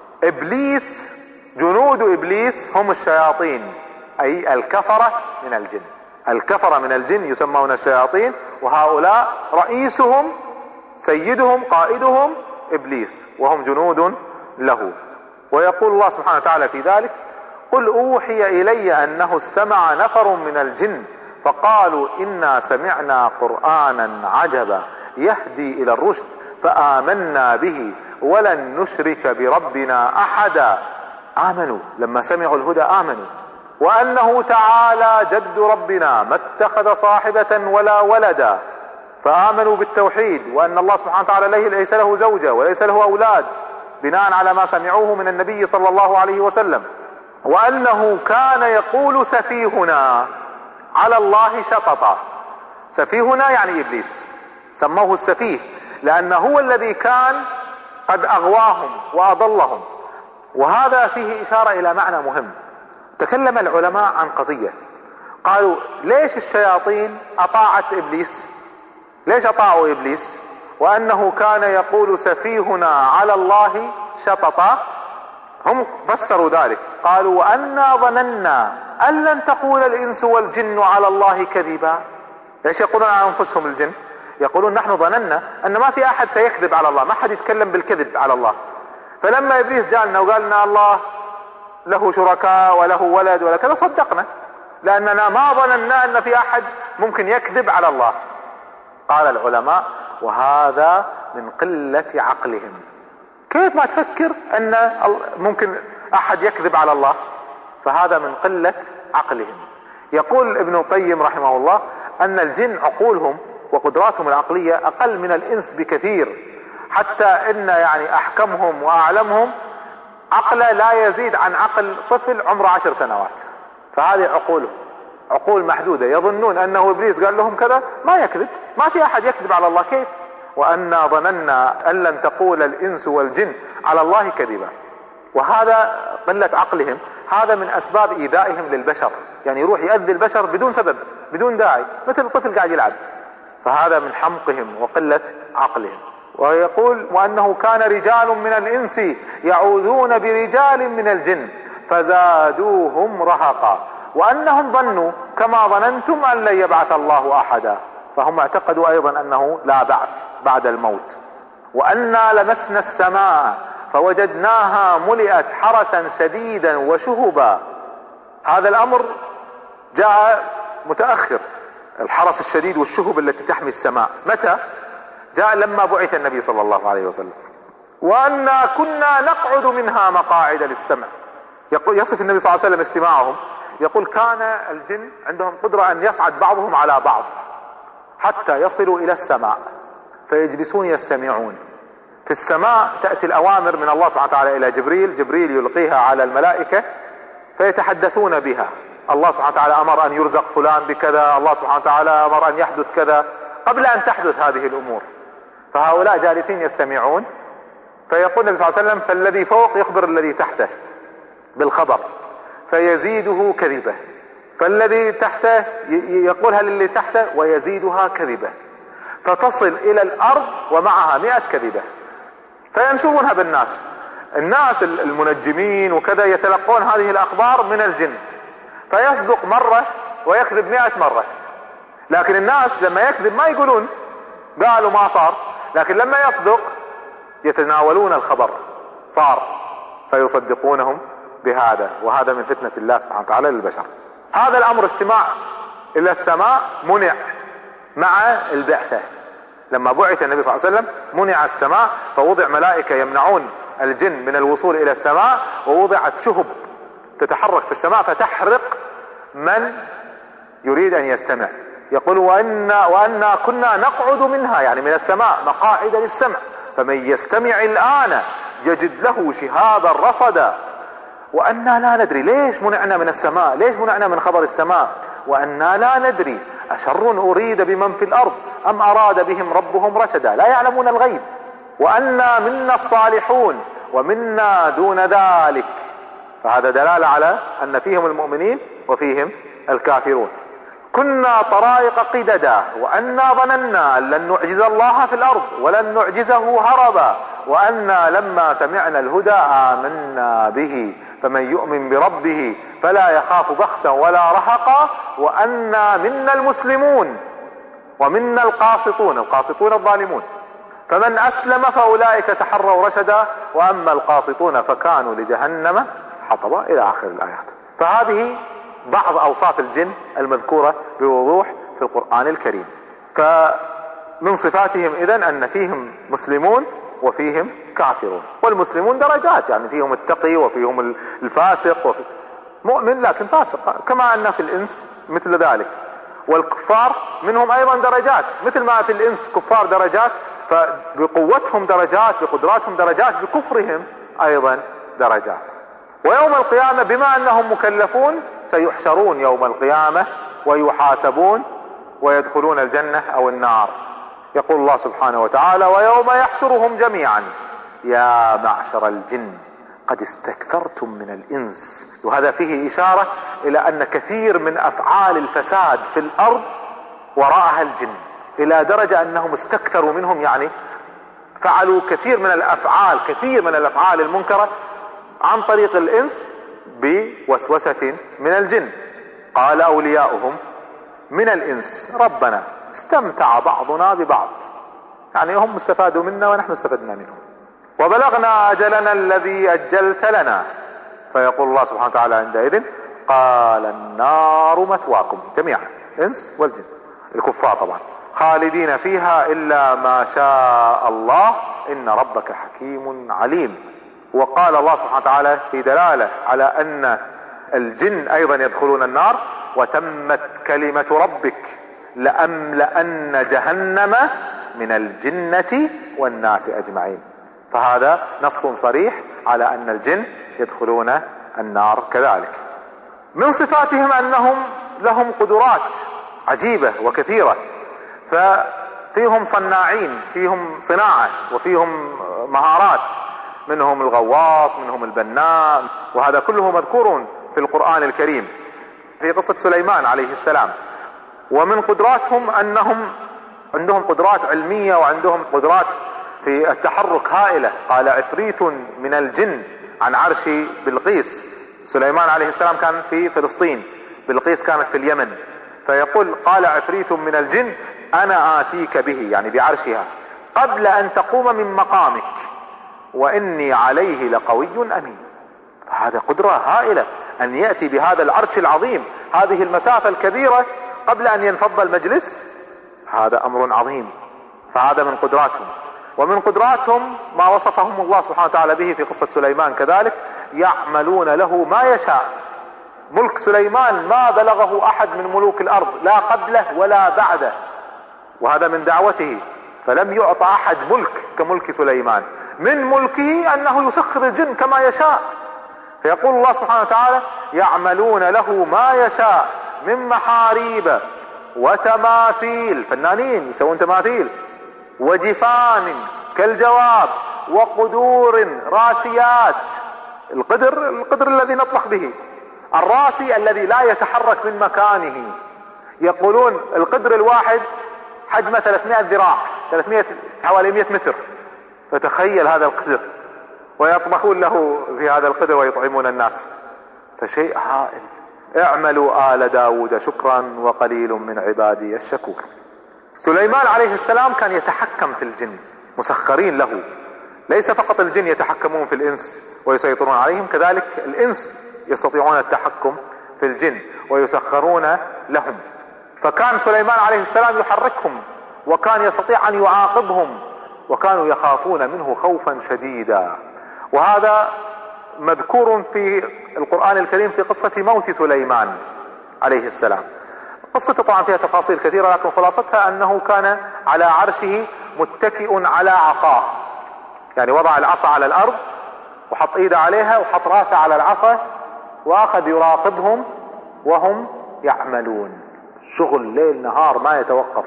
إبليس، جنود إبليس هم الشياطين، أي الكفرة من الجن. الكفرة من الجن يسمون الشياطين، وهؤلاء رئيسهم سيدهم قائدهم إبليس وهم جنود له. ويقول الله سبحانه وتعالى في ذلك قل أوحي إلي أنه استمع نفر من الجن فقالوا إنا سمعنا قرآنا عجبا يهدي إلى الرشد فآمنا به ولن نشرك بربنا أحدا. آمنوا، لما سمعوا الهدى آمنوا. وأنه تعالى جد ربنا ما اتخذ صاحبة ولا ولدا، فآمنوا بالتوحيد وأن الله سبحانه وتعالى ليس له زوجة وليس له أولاد بناء على ما سمعوه من النبي صلى الله عليه وسلم. وأنه كان يقول سفيهنا على الله شططا. سفيهنا يعني إبليس، سموه السفيه لأنه هو الذي كان قد أغواهم وأضلهم. وهذا فيه إشارة إلى معنى مهم. تكلم العلماء عن قضية، قالوا ليش الشياطين أطاعت إبليس؟ ليش أطاعوا إبليس؟ وأنه كان يقول سفيهنا على الله شططا. هم فسروا ذلك قالوا وأنا ظننا أن لن تقول الإنس والجن على الله كذبا. ايش يقولون عن أنفسهم الجن؟ يقولون نحن ظننا أن ما في أحد سيكذب على الله، ما حد يتكلم بالكذب على الله. فلما إبليس جالنا وقال لنا الله له شركاء وله ولد ولا كذا صدقنا، لأننا ما ظننا أن في أحد ممكن يكذب على الله. قال العلماء وهذا من قلة عقلهم. كيف ما تفكر أن ممكن أحد يكذب على الله؟ فهذا من قلة عقلهم. يقول ابن القيم رحمه الله أن الجن عقولهم وقدراتهم العقلية أقل من الإنس بكثير، حتى إن يعني أحكمهم وأعلمهم عقله لا يزيد عن عقل طفل عمره 10 سنوات. فهذه عقولهم عقول محدودة، يظنون أنه إبليس قال لهم كذا، ما يكذب، ما في أحد يكذب على الله. كيف؟ وأنا ظننا أن لن تقول الإنس والجن على الله كذبا. وهذا قلة عقلهم، هذا من أسباب إيذائهم للبشر، يعني يروح يؤذي البشر بدون سبب بدون داعي، مثل الطفل قاعد يلعب. فهذا من حمقهم وقلة عقلهم. ويقول وأنه كان رجال من الإنس يعوذون برجال من الجن فزادوهم رهقا وأنهم ظنوا كما ظننتم أن لن يبعث الله أحدا. فهم اعتقدوا أيضا أنه لا بعث بعد الموت. وأنا لمسنا السماء فوجدناها ملئت حرسا شديدا وشهبا. هذا الأمر جاء متأخر، الحرس الشديد والشهب التي تحمي السماء. متى جاء؟ لما بعث النبي صلى الله عليه وسلم. وأنا كنا نقعد منها مقاعد للسمع. يصف النبي صلى الله عليه وسلم استماعهم، يقول كان الجن عندهم قدرة أن يصعد بعضهم على بعض حتى يصلوا إلى السماء فيجلسون يستمعون. في السماء تأتي الأوامر من الله سبحانه وتعالى إلى جبريل، جبريل يلقيها على الملائكة فيتحدثون بها. الله سبحانه وتعالى أمر أن يرزق فلان بكذا، الله سبحانه وتعالى أمر أن يحدث كذا قبل أن تحدث هذه الأمور. فهؤلاء جالسين يستمعون، فيقول النبي صلى الله عليه وسلم فالذي فوق يخبر الذي تحته بالخبر فيزيده كذبة، فالذي تحته يقولها للي تحته ويزيدها كذبة، فتصل إلى الأرض ومعها 100 كذبة فينشرونها بالناس. الناس المنجمين وكذا يتلقون هذه الأخبار من الجن، فيصدق مرة ويكذب 100 مرة. لكن الناس لما يكذب ما يقولون قالوا ما صار، لكن لما يصدق يتناولون الخبر صار فيصدقونهم بهذا. وهذا من فتنة الله سبحانه وتعالى للبشر. هذا الأمر استماع إلى السماء منع مع البعثة. لما بعث النبي صلى الله عليه وسلم منع السماء، فوضع ملائكة يمنعون الجن من الوصول إلى السماء، ووضعت شهب تتحرك في السماء فتحرق من يريد أن يستمع. يقول وأنا كنا نقعد منها، يعني من السماء، مقاعد للسمع، فمن يستمع الآن يجد له شهابا رصدا. وأنا لا ندري ليش منعنا من السماء، ليش منعنا من خبر السماء. وأنا لا ندري أشر أريد بمن في الأرض أم أراد بهم ربهم رشدا. لا يعلمون الغيب. وأنا منا الصالحون ومنا دون ذلك. فهذا دلالة على أن فيهم المؤمنين وفيهم الكافرون. كنا طرائق قددا وأنا ظننا أن لن نعجز الله في الأرض ولن نعجزه هربا وأنا لما سمعنا الهدى آمنا به فمن يؤمن بربه فلا يخاف بخسا ولا رهقا وأنا منا المسلمون ومنا القاسطون، القاسطون الظالمون، فمن أسلم فأولئك تحروا رشدا وأما القاسطون فكانوا لجهنم حطبا إلى آخر الآيات. فهذه بعض أوصاف الجن المذكورة بوضوح في القرآن الكريم. فمن صفاتهم إذن أن فيهم مسلمون وفيهم كافرون. والمسلمون درجات، يعني فيهم التقي وفيهم الفاسق مؤمن لكن فاسق، كما أن في الإنس مثل ذلك. والكفار منهم أيضا درجات، مثل ما في الإنس كفار درجات، فبقوتهم درجات، بقدراتهم درجات، بكفرهم أيضا درجات. ويوم القيامة بما أنهم مكلفون سيحشرون يوم القيامة ويحاسبون ويدخلون الجنة أو النار. يقول الله سبحانه وتعالى ويوم يحشرهم جميعا يا معشر الجن قد استكثرتم من الإنس. وهذا فيه إشارة إلى أن كثير من أفعال الفساد في الأرض وراءها الجن، إلى درجة أنهم استكثروا منهم، يعني فعلوا كثير من الأفعال المنكرة عن طريق الإنس بوسوسة من الجن. قال أولياؤهم من الإنس ربنا استمتع بعضنا ببعض، يعني هم استفادوا منا ونحن استفدنا منهم، وبلغنا أجلنا الذي أجلت لنا. فيقول الله سبحانه وتعالى عندئذ قال النار مثواكم جميعا، الإنس والجن، الكفار طبعا، خالدين فيها إلا ما شاء الله إن ربك حكيم عليم. وقال الله سبحانه وتعالى في دلالة على أن الجن أيضا يدخلون النار: وتمت كلمة ربك لأملأن جهنم من الجنة والناس أجمعين. فهذا نص صريح على أن الجن يدخلون النار كذلك. من صفاتهم أنهم لهم قدرات عجيبة وكثيرة، ففيهم صناعين، فيهم صناعة وفيهم مهارات، منهم الغواص، منهم البناء، وهذا كله مذكور في القرآن الكريم في قصة سليمان عليه السلام. ومن قدراتهم أنهم عندهم قدرات علمية وعندهم قدرات في التحرك هائلة. قال عفريت من الجن عن عرش بلقيس. سليمان عليه السلام كان في فلسطين، بلقيس كانت في اليمن، فيقول قال عفريت من الجن أنا آتيك به، يعني بعرشها، قبل أن تقوم من مقامك وإني عليه لقوي أمين. هذا قدرة هائلة أن يأتي بهذا العرش العظيم هذه المسافة الكبيرة قبل أن ينفض المجلس، هذا أمر عظيم. فهذا من قدراتهم. ومن قدراتهم ما وصفهم الله سبحانه وتعالى به في قصة سليمان كذلك: يعملون له ما يشاء. ملك سليمان ما بلغه أحد من ملوك الأرض، لا قبله ولا بعده، وهذا من دعوته، فلم يعطى أحد ملك كملك سليمان. من ملكه أنه يسخر الجن كما يشاء. فيقول الله سبحانه وتعالى: يعملون له ما يشاء من محاريب وتماثيل، فنانين يسوون تماثيل، وجفان كالجواب، وقدور راسيات. القدر الذي نطبخ به، الراسي الذي لا يتحرك من مكانه. يقولون القدر الواحد حجمه 300 ذراع، حوالي 100 متر، فتخيل هذا القدر، ويطبخون له في هذا القدر ويطعمون الناس، فشيء هائل. اعملوا آل داود شكرا وقليل من عبادي الشكور. سليمان عليه السلام كان يتحكم في الجن، مسخرين له. ليس فقط الجن يتحكمون في الإنس ويسيطرون عليهم، كذلك الإنس يستطيعون التحكم في الجن ويسخرون لهم. فكان سليمان عليه السلام يحركهم، وكان يستطيع أن يعاقبهم، وكانوا يخافون منه خوفا شديدا. وهذا مذكور في القرآن الكريم في قصة موت سليمان عليه السلام. قصة طبعا فيها تفاصيل كثيرة، لكن خلاصتها أنه كان على عرشه متكئ على عصاه، يعني وضع العصا على الأرض وحط إيده عليها وحط راسه على العصا، وأخذ يراقبهم وهم يعملون، شغل ليل نهار ما يتوقف،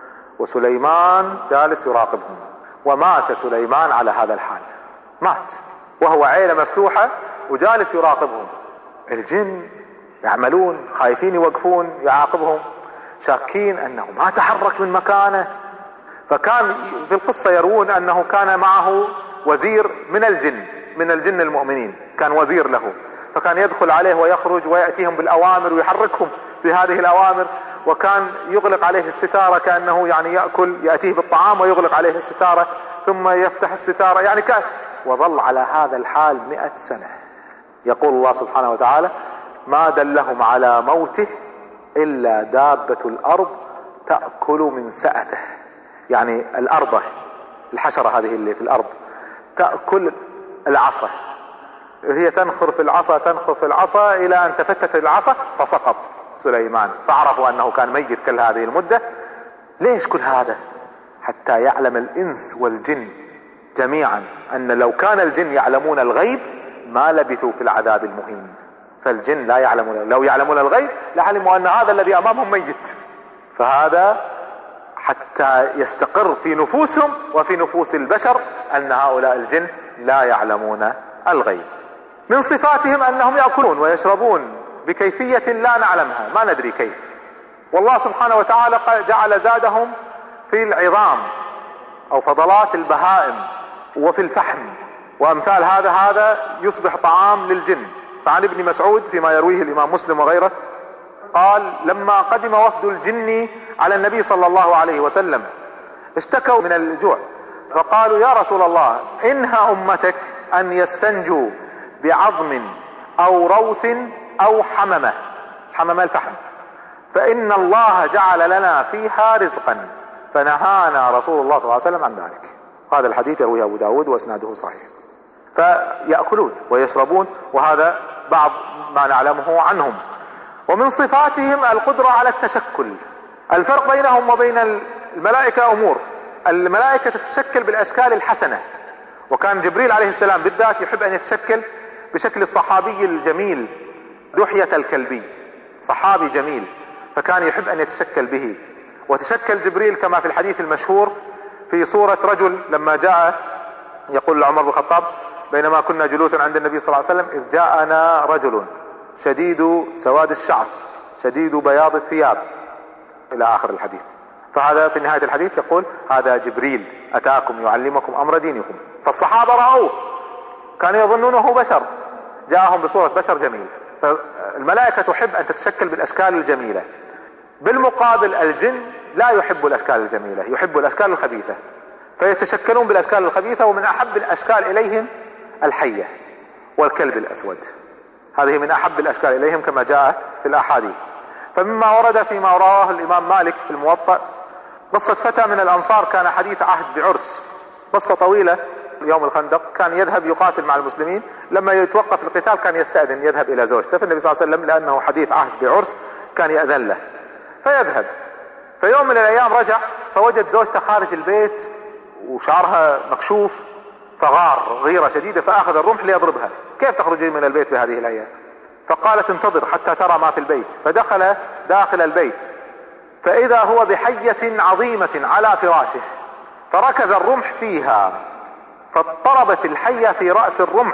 وسليمان جالس يراقبهم. ومات سليمان على هذا الحال، مات وهو عينه مفتوحة وجالس يراقبهم. الجن يعملون، خايفين يوقفون، يعاقبهم، شاكين أنه ما تحرك من مكانه. فكان في القصة يروون أنه كان معه وزير من الجن المؤمنين، كان وزير له، فكان يدخل عليه ويخرج ويأتيهم بالأوامر ويحركهم في هذه الأوامر، وكان يغلق عليه الستارة كأنه يعني يأتيه بالطعام ويغلق عليه الستارة ثم يفتح الستارة، يعني كان. وظل على هذا الحال 100 سنة. يقول الله سبحانه وتعالى: ما دلهم على موته إلا دابة الأرض تأكل من سأته، يعني الأرض، الحشرة هذه اللي في الأرض تأكل العصا، هي تنخر في العصا إلى أن تفتت العصا فسقط سليمان، فعرفوا أنه كان ميت كل هذه المدة. ليش كل هذا؟ حتى يعلم الإنس والجن جميعا أن لو كان الجن يعلمون الغيب ما لبثوا في العذاب المهين. فالجن لا يعلمون، لو يعلمون الغيب لعلموا أن هذا الذي أمامهم ميت. فهذا حتى يستقر في نفوسهم وفي نفوس البشر أن هؤلاء الجن لا يعلمون الغيب. من صفاتهم أنهم يأكلون ويشربون بكيفية لا نعلمها، ما ندري كيف. والله سبحانه وتعالى جعل زادهم في العظام أو فضلات البهائم وفي الفحم وامثال هذا يصبح طعام للجن. فعن ابن مسعود فيما يرويه الامام مسلم وغيره قال لما قدم وفد الجن على النبي صلى الله عليه وسلم اشتكوا من الجوع، فقالوا يا رسول الله انهى امتك ان يستنجوا بعظم او روث او حممة الفحم، فان الله جعل لنا فيها رزقا فنهانا رسول الله صلى الله عليه وسلم عن ذلك. هذا الحديث يرويه ابو داود واسناده صحيح. فيأكلون ويشربون، وهذا بعض ما نعلمه عنهم. ومن صفاتهم القدرة على التشكل. الفرق بينهم وبين الملائكة امور. الملائكة تتشكل بالاشكال الحسنة، وكان جبريل عليه السلام بالذات يحب ان يتشكل بشكل الصحابي الجميل دحية الكلبي، صحابي جميل، فكان يحب ان يتشكل به. وتشكل جبريل كما في الحديث المشهور في صورة رجل لما جاء، يقول لعمر بن الخطاب بينما كنا جلوسا عند النبي صلى الله عليه وسلم إذ جاءنا رجل شديد سواد الشعر شديد بياض الثياب إلى آخر الحديث. فهذا في نهاية الحديث يقول هذا جبريل أتاكم يعلمكم أمر دينكم. فالصحابة رأوه كانوا يظنونه بشر، جاءهم بصورة بشر جميل. فالملائكة تحب أن تتشكل بالأشكال الجميلة. بالمقابل الجن لا يحب الأشكال الجميلة، يحب الأشكال الخبيثة، فيتشكلون بالأشكال الخبيثة. ومن أحب الأشكال إليهم الحية والكلب الأسود، هذه من أحب الأشكال إليهم كما جاء في الأحاديث. فمما ورد فيما رواه الإمام مالك في الموطأ قصة فتى من الأنصار كان حديث عهد بعرس، قصة طويلة. يوم الخندق كان يذهب يقاتل مع المسلمين، لما يتوقف القتال كان يستأذن يذهب إلى زوجته، فالنبي صلى الله عليه وسلم لأنه حديث عهد بعرس كان يأذن له فيذهب. فيوم من الأيام رجع فوجد زوجته خارج البيت وشعرها مكشوف، فغار غيرة شديدة فأخذ الرمح ليضربها. كيف تخرجين من البيت بهذه الأيام؟ فقالت انتظر حتى ترى ما في البيت. فدخل داخل البيت فإذا هو بحية عظيمة على فراشه، فركز الرمح فيها فاضطربت الحية في رأس الرمح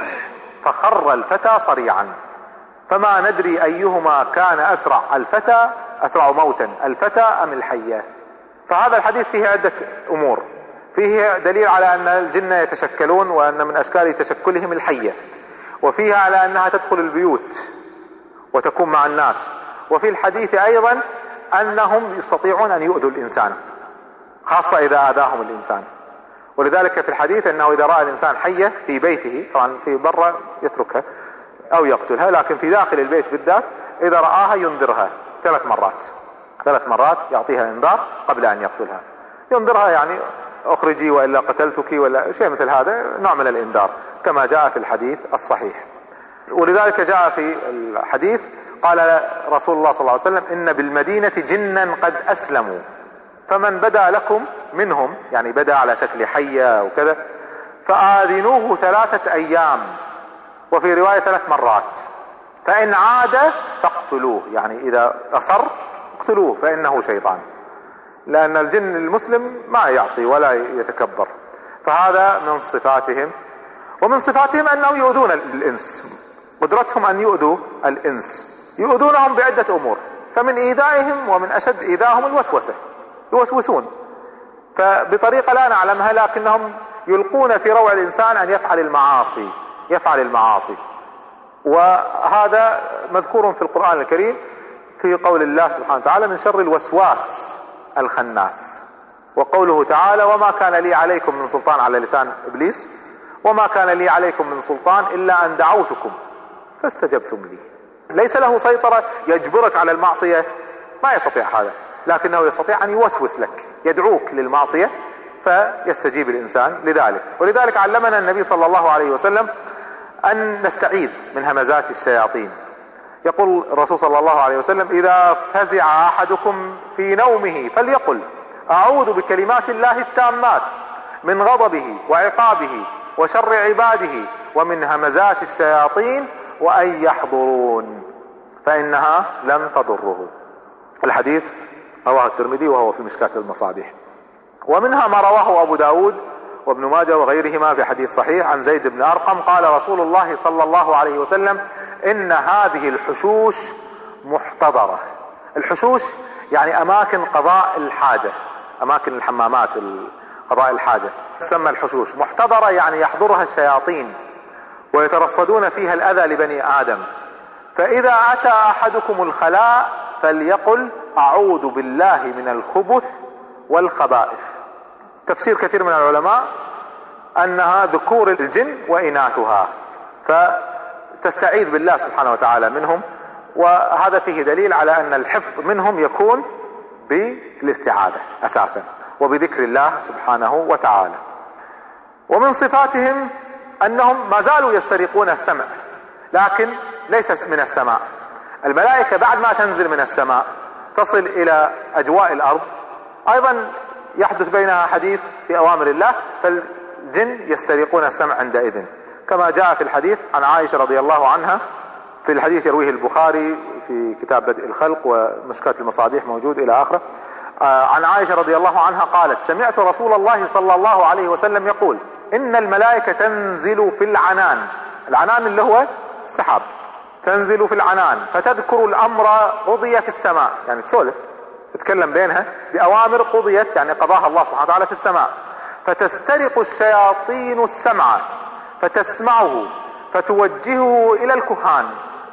فخر الفتى صريعا، فما ندري أيهما كان أسرع، الفتى أسرع موتا، الفتى أم الحية. فهذا الحديث فيه عدة أمور. فيه دليل على أن الجن يتشكلون وأن من أشكال تشكلهم الحية، وفيها على أنها تدخل البيوت وتكون مع الناس. وفي الحديث أيضا أنهم يستطيعون أن يؤذوا الإنسان خاصة إذا آذاهم الإنسان. ولذلك في الحديث أنه إذا رأى الإنسان حية في بيته، طبعا في برا يتركها أو يقتلها، لكن في داخل البيت بالذات إذا رآها ينذرها 3 مرات يعطيها إنذار قبل أن يقتلها. ينذرها يعني اخرجي وإلا قتلتك ولا شيء مثل هذا، نوع من الإنذار كما جاء في الحديث الصحيح. ولذلك جاء في الحديث قال رسول الله صلى الله عليه وسلم إن بالمدينة جنا قد أسلموا، فمن بدا لكم منهم، يعني بدا على شكل حية وكذا، فآذنوه 3 أيام، وفي رواية 3 مرات، فإن عاد فاقتلوه، يعني إذا أصر اقتلوه فإنه شيطان، لأن الجن المسلم ما يعصي ولا يتكبر. فهذا من صفاتهم. ومن صفاتهم أنهم يؤذون الإنس، قدرتهم أن يؤذوا الإنس، يؤذونهم بعدة أمور. فمن إيذائهم ومن أشد إيذائهم الوسوسة، يوسوسون فبطريقة لا نعلمها، لكنهم يلقون في روع الإنسان أن يفعل المعاصي. وهذا مذكور في القرآن الكريم في قول الله سبحانه وتعالى من شر الوسواس الخناس، وقوله تعالى وما كان لي عليكم من سلطان على لسان إبليس، وما كان لي عليكم من سلطان إلا أن دعوتكم فاستجبتم لي. ليس له سيطرة يجبرك على المعصية، ما يستطيع هذا، لكنه يستطيع أن يوسوس لك، يدعوك للمعصية فيستجيب الإنسان لذلك. ولذلك علمنا النبي صلى الله عليه وسلم أن نستعيذ من همزات الشياطين. يقول الرسول صلى الله عليه وسلم إذا فزع أحدكم في نومه فليقل أعوذ بكلمات الله التامات من غضبه وعقابه وشر عباده ومن همزات الشياطين وأن يحضرون فإنها لن تضره. الحديث رواه الترمذي وهو في مشكاة المصابيح. ومنها ما رواه أبو داود وابن ماجه وغيرهما في حديث صحيح عن زيد بن أرقم قال رسول الله صلى الله عليه وسلم إن هذه الحشوش محتضرة. الحشوش يعني أماكن قضاء الحاجة، أماكن الحمامات قضاء الحاجة، تسمى الحشوش. محتضرة يعني يحضرها الشياطين ويترصدون فيها الأذى لبني آدم. فإذا أتى أحدكم الخلاء فليقل أعوذ بالله من الخبث والخبائث. تفسير كثير من العلماء أنها ذكور الجن وإناثها، فتستعيذ بالله سبحانه وتعالى منهم، وهذا فيه دليل على أن الحفظ منهم يكون بالاستعاذة أساسا وبذكر الله سبحانه وتعالى. ومن صفاتهم أنهم ما زالوا يسترقون السمع، لكن ليس من السماء. الملائكة بعد ما تنزل من السماء تصل إلى أجواء الأرض، أيضا يحدث بينها حديث في أوامر الله، فالجن يسترقون السمع عندئذ، كما جاء في الحديث عن عائشة رضي الله عنها. في الحديث يرويه البخاري في كتاب بدء الخلق ومشكاة المصابيح موجود إلى آخره. عن عائشة رضي الله عنها قالت: سمعت رسول الله صلى الله عليه وسلم يقول: إن الملائكة تنزل في العنان. العنان اللي هو السحاب، تنزل في العنان فتذكر الأمر قضي في السماء، يعني تسولف تتكلم بينها بأوامر قضيت، يعني قضاها الله سبحانه وتعالى في السماء. فتسترق الشياطين السمع فتسمعه فتوجهه إلى الكهان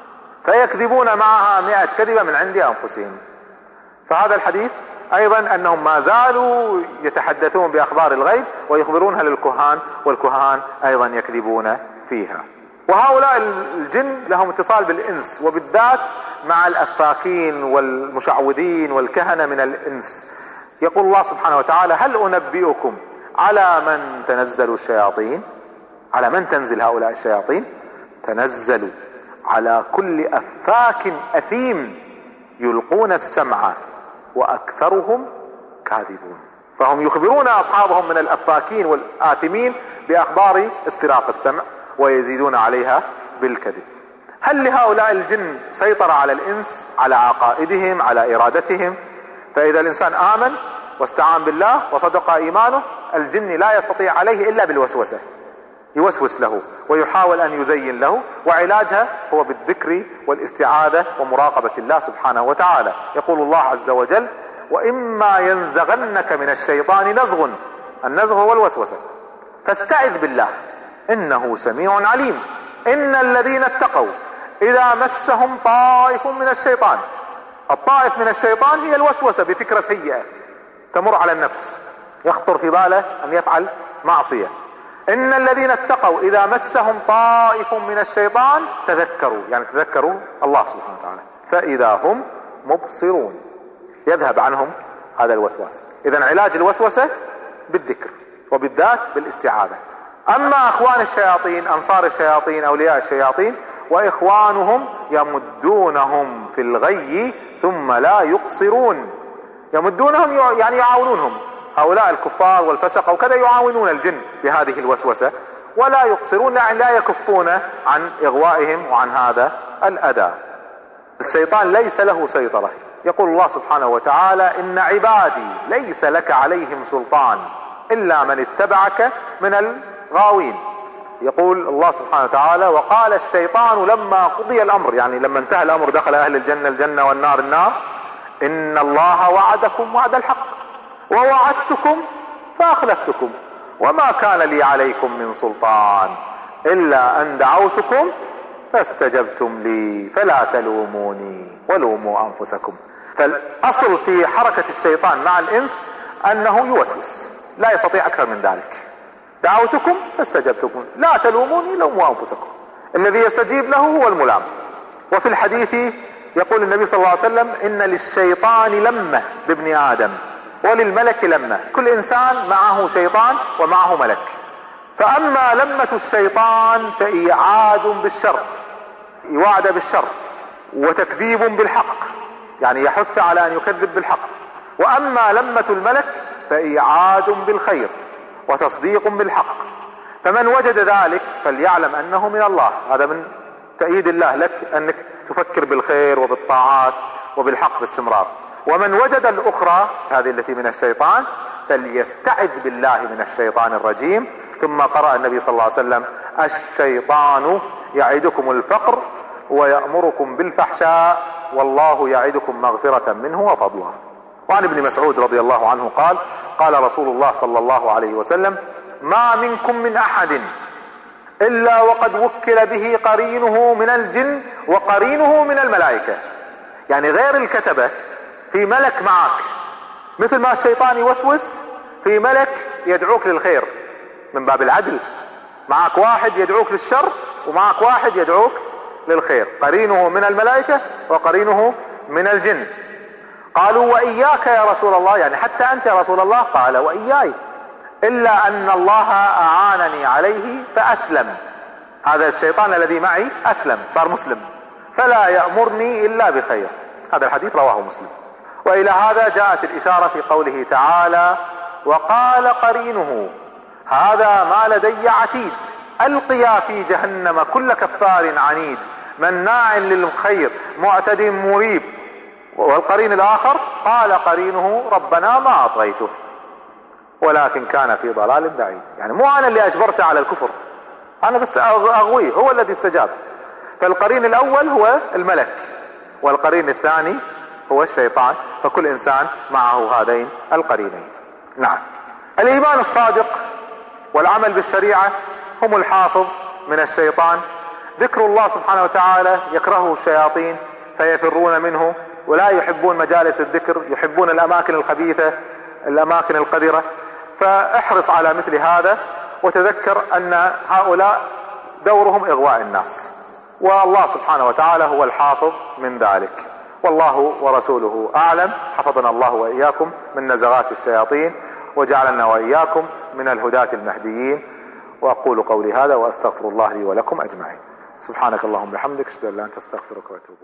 فيكذبون معها 100 كذبة من عند أنفسهم. فهذا الحديث أيضا أنهم ما زالوا يتحدثون بأخبار الغيب ويخبرونها للكهان، والكهان أيضا يكذبون فيها. وهؤلاء الجن لهم اتصال بالإنس، وبالذات مع الأفاكين والمشعوذين والكهنة من الإنس. يقول الله سبحانه وتعالى: هل أنبئكم على من تنزل الشياطين؟ على من تنزل هؤلاء الشياطين؟ تنزل على كل أفاك أثيم يلقون السمع وأكثرهم كاذبون. فهم يخبرون أصحابهم من الأفاكين والآثمين بأخبار استراق السمع ويزيدون عليها بالكذب. هل لهؤلاء الجن سيطرة على الإنس، على عقائدهم، على إرادتهم؟ فإذا الإنسان آمن واستعان بالله وصدق إيمانه، الجن لا يستطيع عليه إلا بالوسوسة، يوسوس له ويحاول أن يزين له، وعلاجها هو بالذكر والاستعاذة ومراقبة الله سبحانه وتعالى. يقول الله عز وجل: وإما ينزغنك من الشيطان نزغ. النزغ هو الوسوسة، فاستعذ بالله إنه سميع عليم. إن الذين اتقوا إذا مسهم طائف من الشيطان. الطائف من الشيطان هي الوسوسة بفكرة سيئة تمر على النفس، يخطر في باله أن يفعل معصية. إن الذين اتقوا إذا مسهم طائف من الشيطان تذكروا، يعني تذكروا الله سبحانه وتعالى، فإذا هم مبصرون، يذهب عنهم هذا الوسواس. إذن علاج الوسوسة بالذكر، وبالذات بالاستعاذة. أما أخوان الشياطين، أنصار الشياطين، أولياء الشياطين، وإخوانهم يمدونهم في الغي ثم لا يقصرون. يمدونهم يعني يعاونونهم، هؤلاء الكفار والفسق وكذا يعاونون الجن بهذه الوسوسة، ولا يقصرون، يعني لا يكفون عن إغوائهم وعن هذا الأذى. الشيطان ليس له سيطرة. يقول الله سبحانه وتعالى: إن عبادي ليس لك عليهم سلطان إلا من اتبعك من الغاوين. يقول الله سبحانه وتعالى: وقال الشيطان لما قضي الأمر، يعني لما انتهى الأمر دخل أهل الجنة الجنة والنار النار: إن الله وعدكم وعد الحق ووعدتكم فأخلفتكم وما كان لي عليكم من سلطان إلا أن دعوتكم فاستجبتم لي فلا تلوموني ولوموا أنفسكم. فالأصل في حركة الشيطان مع الإنس أنه يوسوس، لا يستطيع أكثر من ذلك. دعوتكم فاستجبتكم، لا تلوموني لوموا أنفسكم. الذي يستجيب له هو الملام. وفي الحديث يقول النبي صلى الله عليه وسلم: إن للشيطان لمة بابن آدم وللملك لمة. كل إنسان معه شيطان ومعه ملك. فأما لمة الشيطان فإيعاد بالشر، يوعد بالشر وتكذيب بالحق، يعني يحث على أن يكذب بالحق. وأما لمة الملك فإيعاد بالخير وتصديق بالحق. فمن وجد ذلك فليعلم أنه من الله. هذا من تأييد الله لك أنك تفكر بالخير وبالطاعات وبالحق باستمرار. ومن وجد الأخرى، هذه التي من الشيطان، فليستعذ بالله من الشيطان الرجيم. ثم قرأ النبي صلى الله عليه وسلم: الشيطان يعدكم الفقر ويأمركم بالفحشاء والله يعدكم مغفرة منه وفضلا. وعن ابن مسعود رضي الله عنه قال: قال رسول الله صلى الله عليه وسلم: ما منكم من احد الا وقد وكل به قرينه من الجن وقرينه من الملائكة. يعني غير الكتبة في ملك معك، مثل ما الشيطان يوسوس في ملك يدعوك للخير من باب العدل، معك واحد يدعوك للشر ومعك واحد يدعوك للخير، قرينه من الملائكة وقرينه من الجن. قالوا: وإياك يا رسول الله، يعني حتى أنت يا رسول الله؟ قال: وإياي، إلا أن الله أعانني عليه فأسلم. هذا الشيطان الذي معي أسلم، صار مسلم، فلا يأمرني إلا بخير. هذا الحديث رواه مسلم. وإلى هذا جاءت الإشارة في قوله تعالى: وقال قرينه هذا ما لدي عتيد ألقيا في جهنم كل كفار عنيد مناع للخير معتد مريب. والقرين الآخر قال قرينه ربنا ما أطغيته ولكن كان في ضلال بعيد. يعني مو أنا اللي أجبرته على الكفر، أنا بس أغويه، هو الذي استجاب. فالقرين الأول هو الملك، والقرين الثاني هو الشيطان، فكل إنسان معه هذين القرينين. نعم. الإيمان الصادق والعمل بالشريعة هم الحافظ من الشيطان. ذكر الله سبحانه وتعالى يكرهه الشياطين فيفرون منه، ولا يحبون مجالس الذكر، يحبون الأماكن الخبيثة، الأماكن القذرة. فاحرص على مثل هذا، وتذكر أن هؤلاء دورهم إغواء الناس، والله سبحانه وتعالى هو الحافظ من ذلك. والله ورسوله أعلم. حفظنا الله وإياكم من نزغات الشياطين، وجعلنا وإياكم من الهداة المهديين. وأقول قولي هذا وأستغفر الله لي ولكم أجمعين. سبحانك اللهم وبحمدك، أشهد أن لا إله إلا أنت، أستغفرك وأتوب إليك.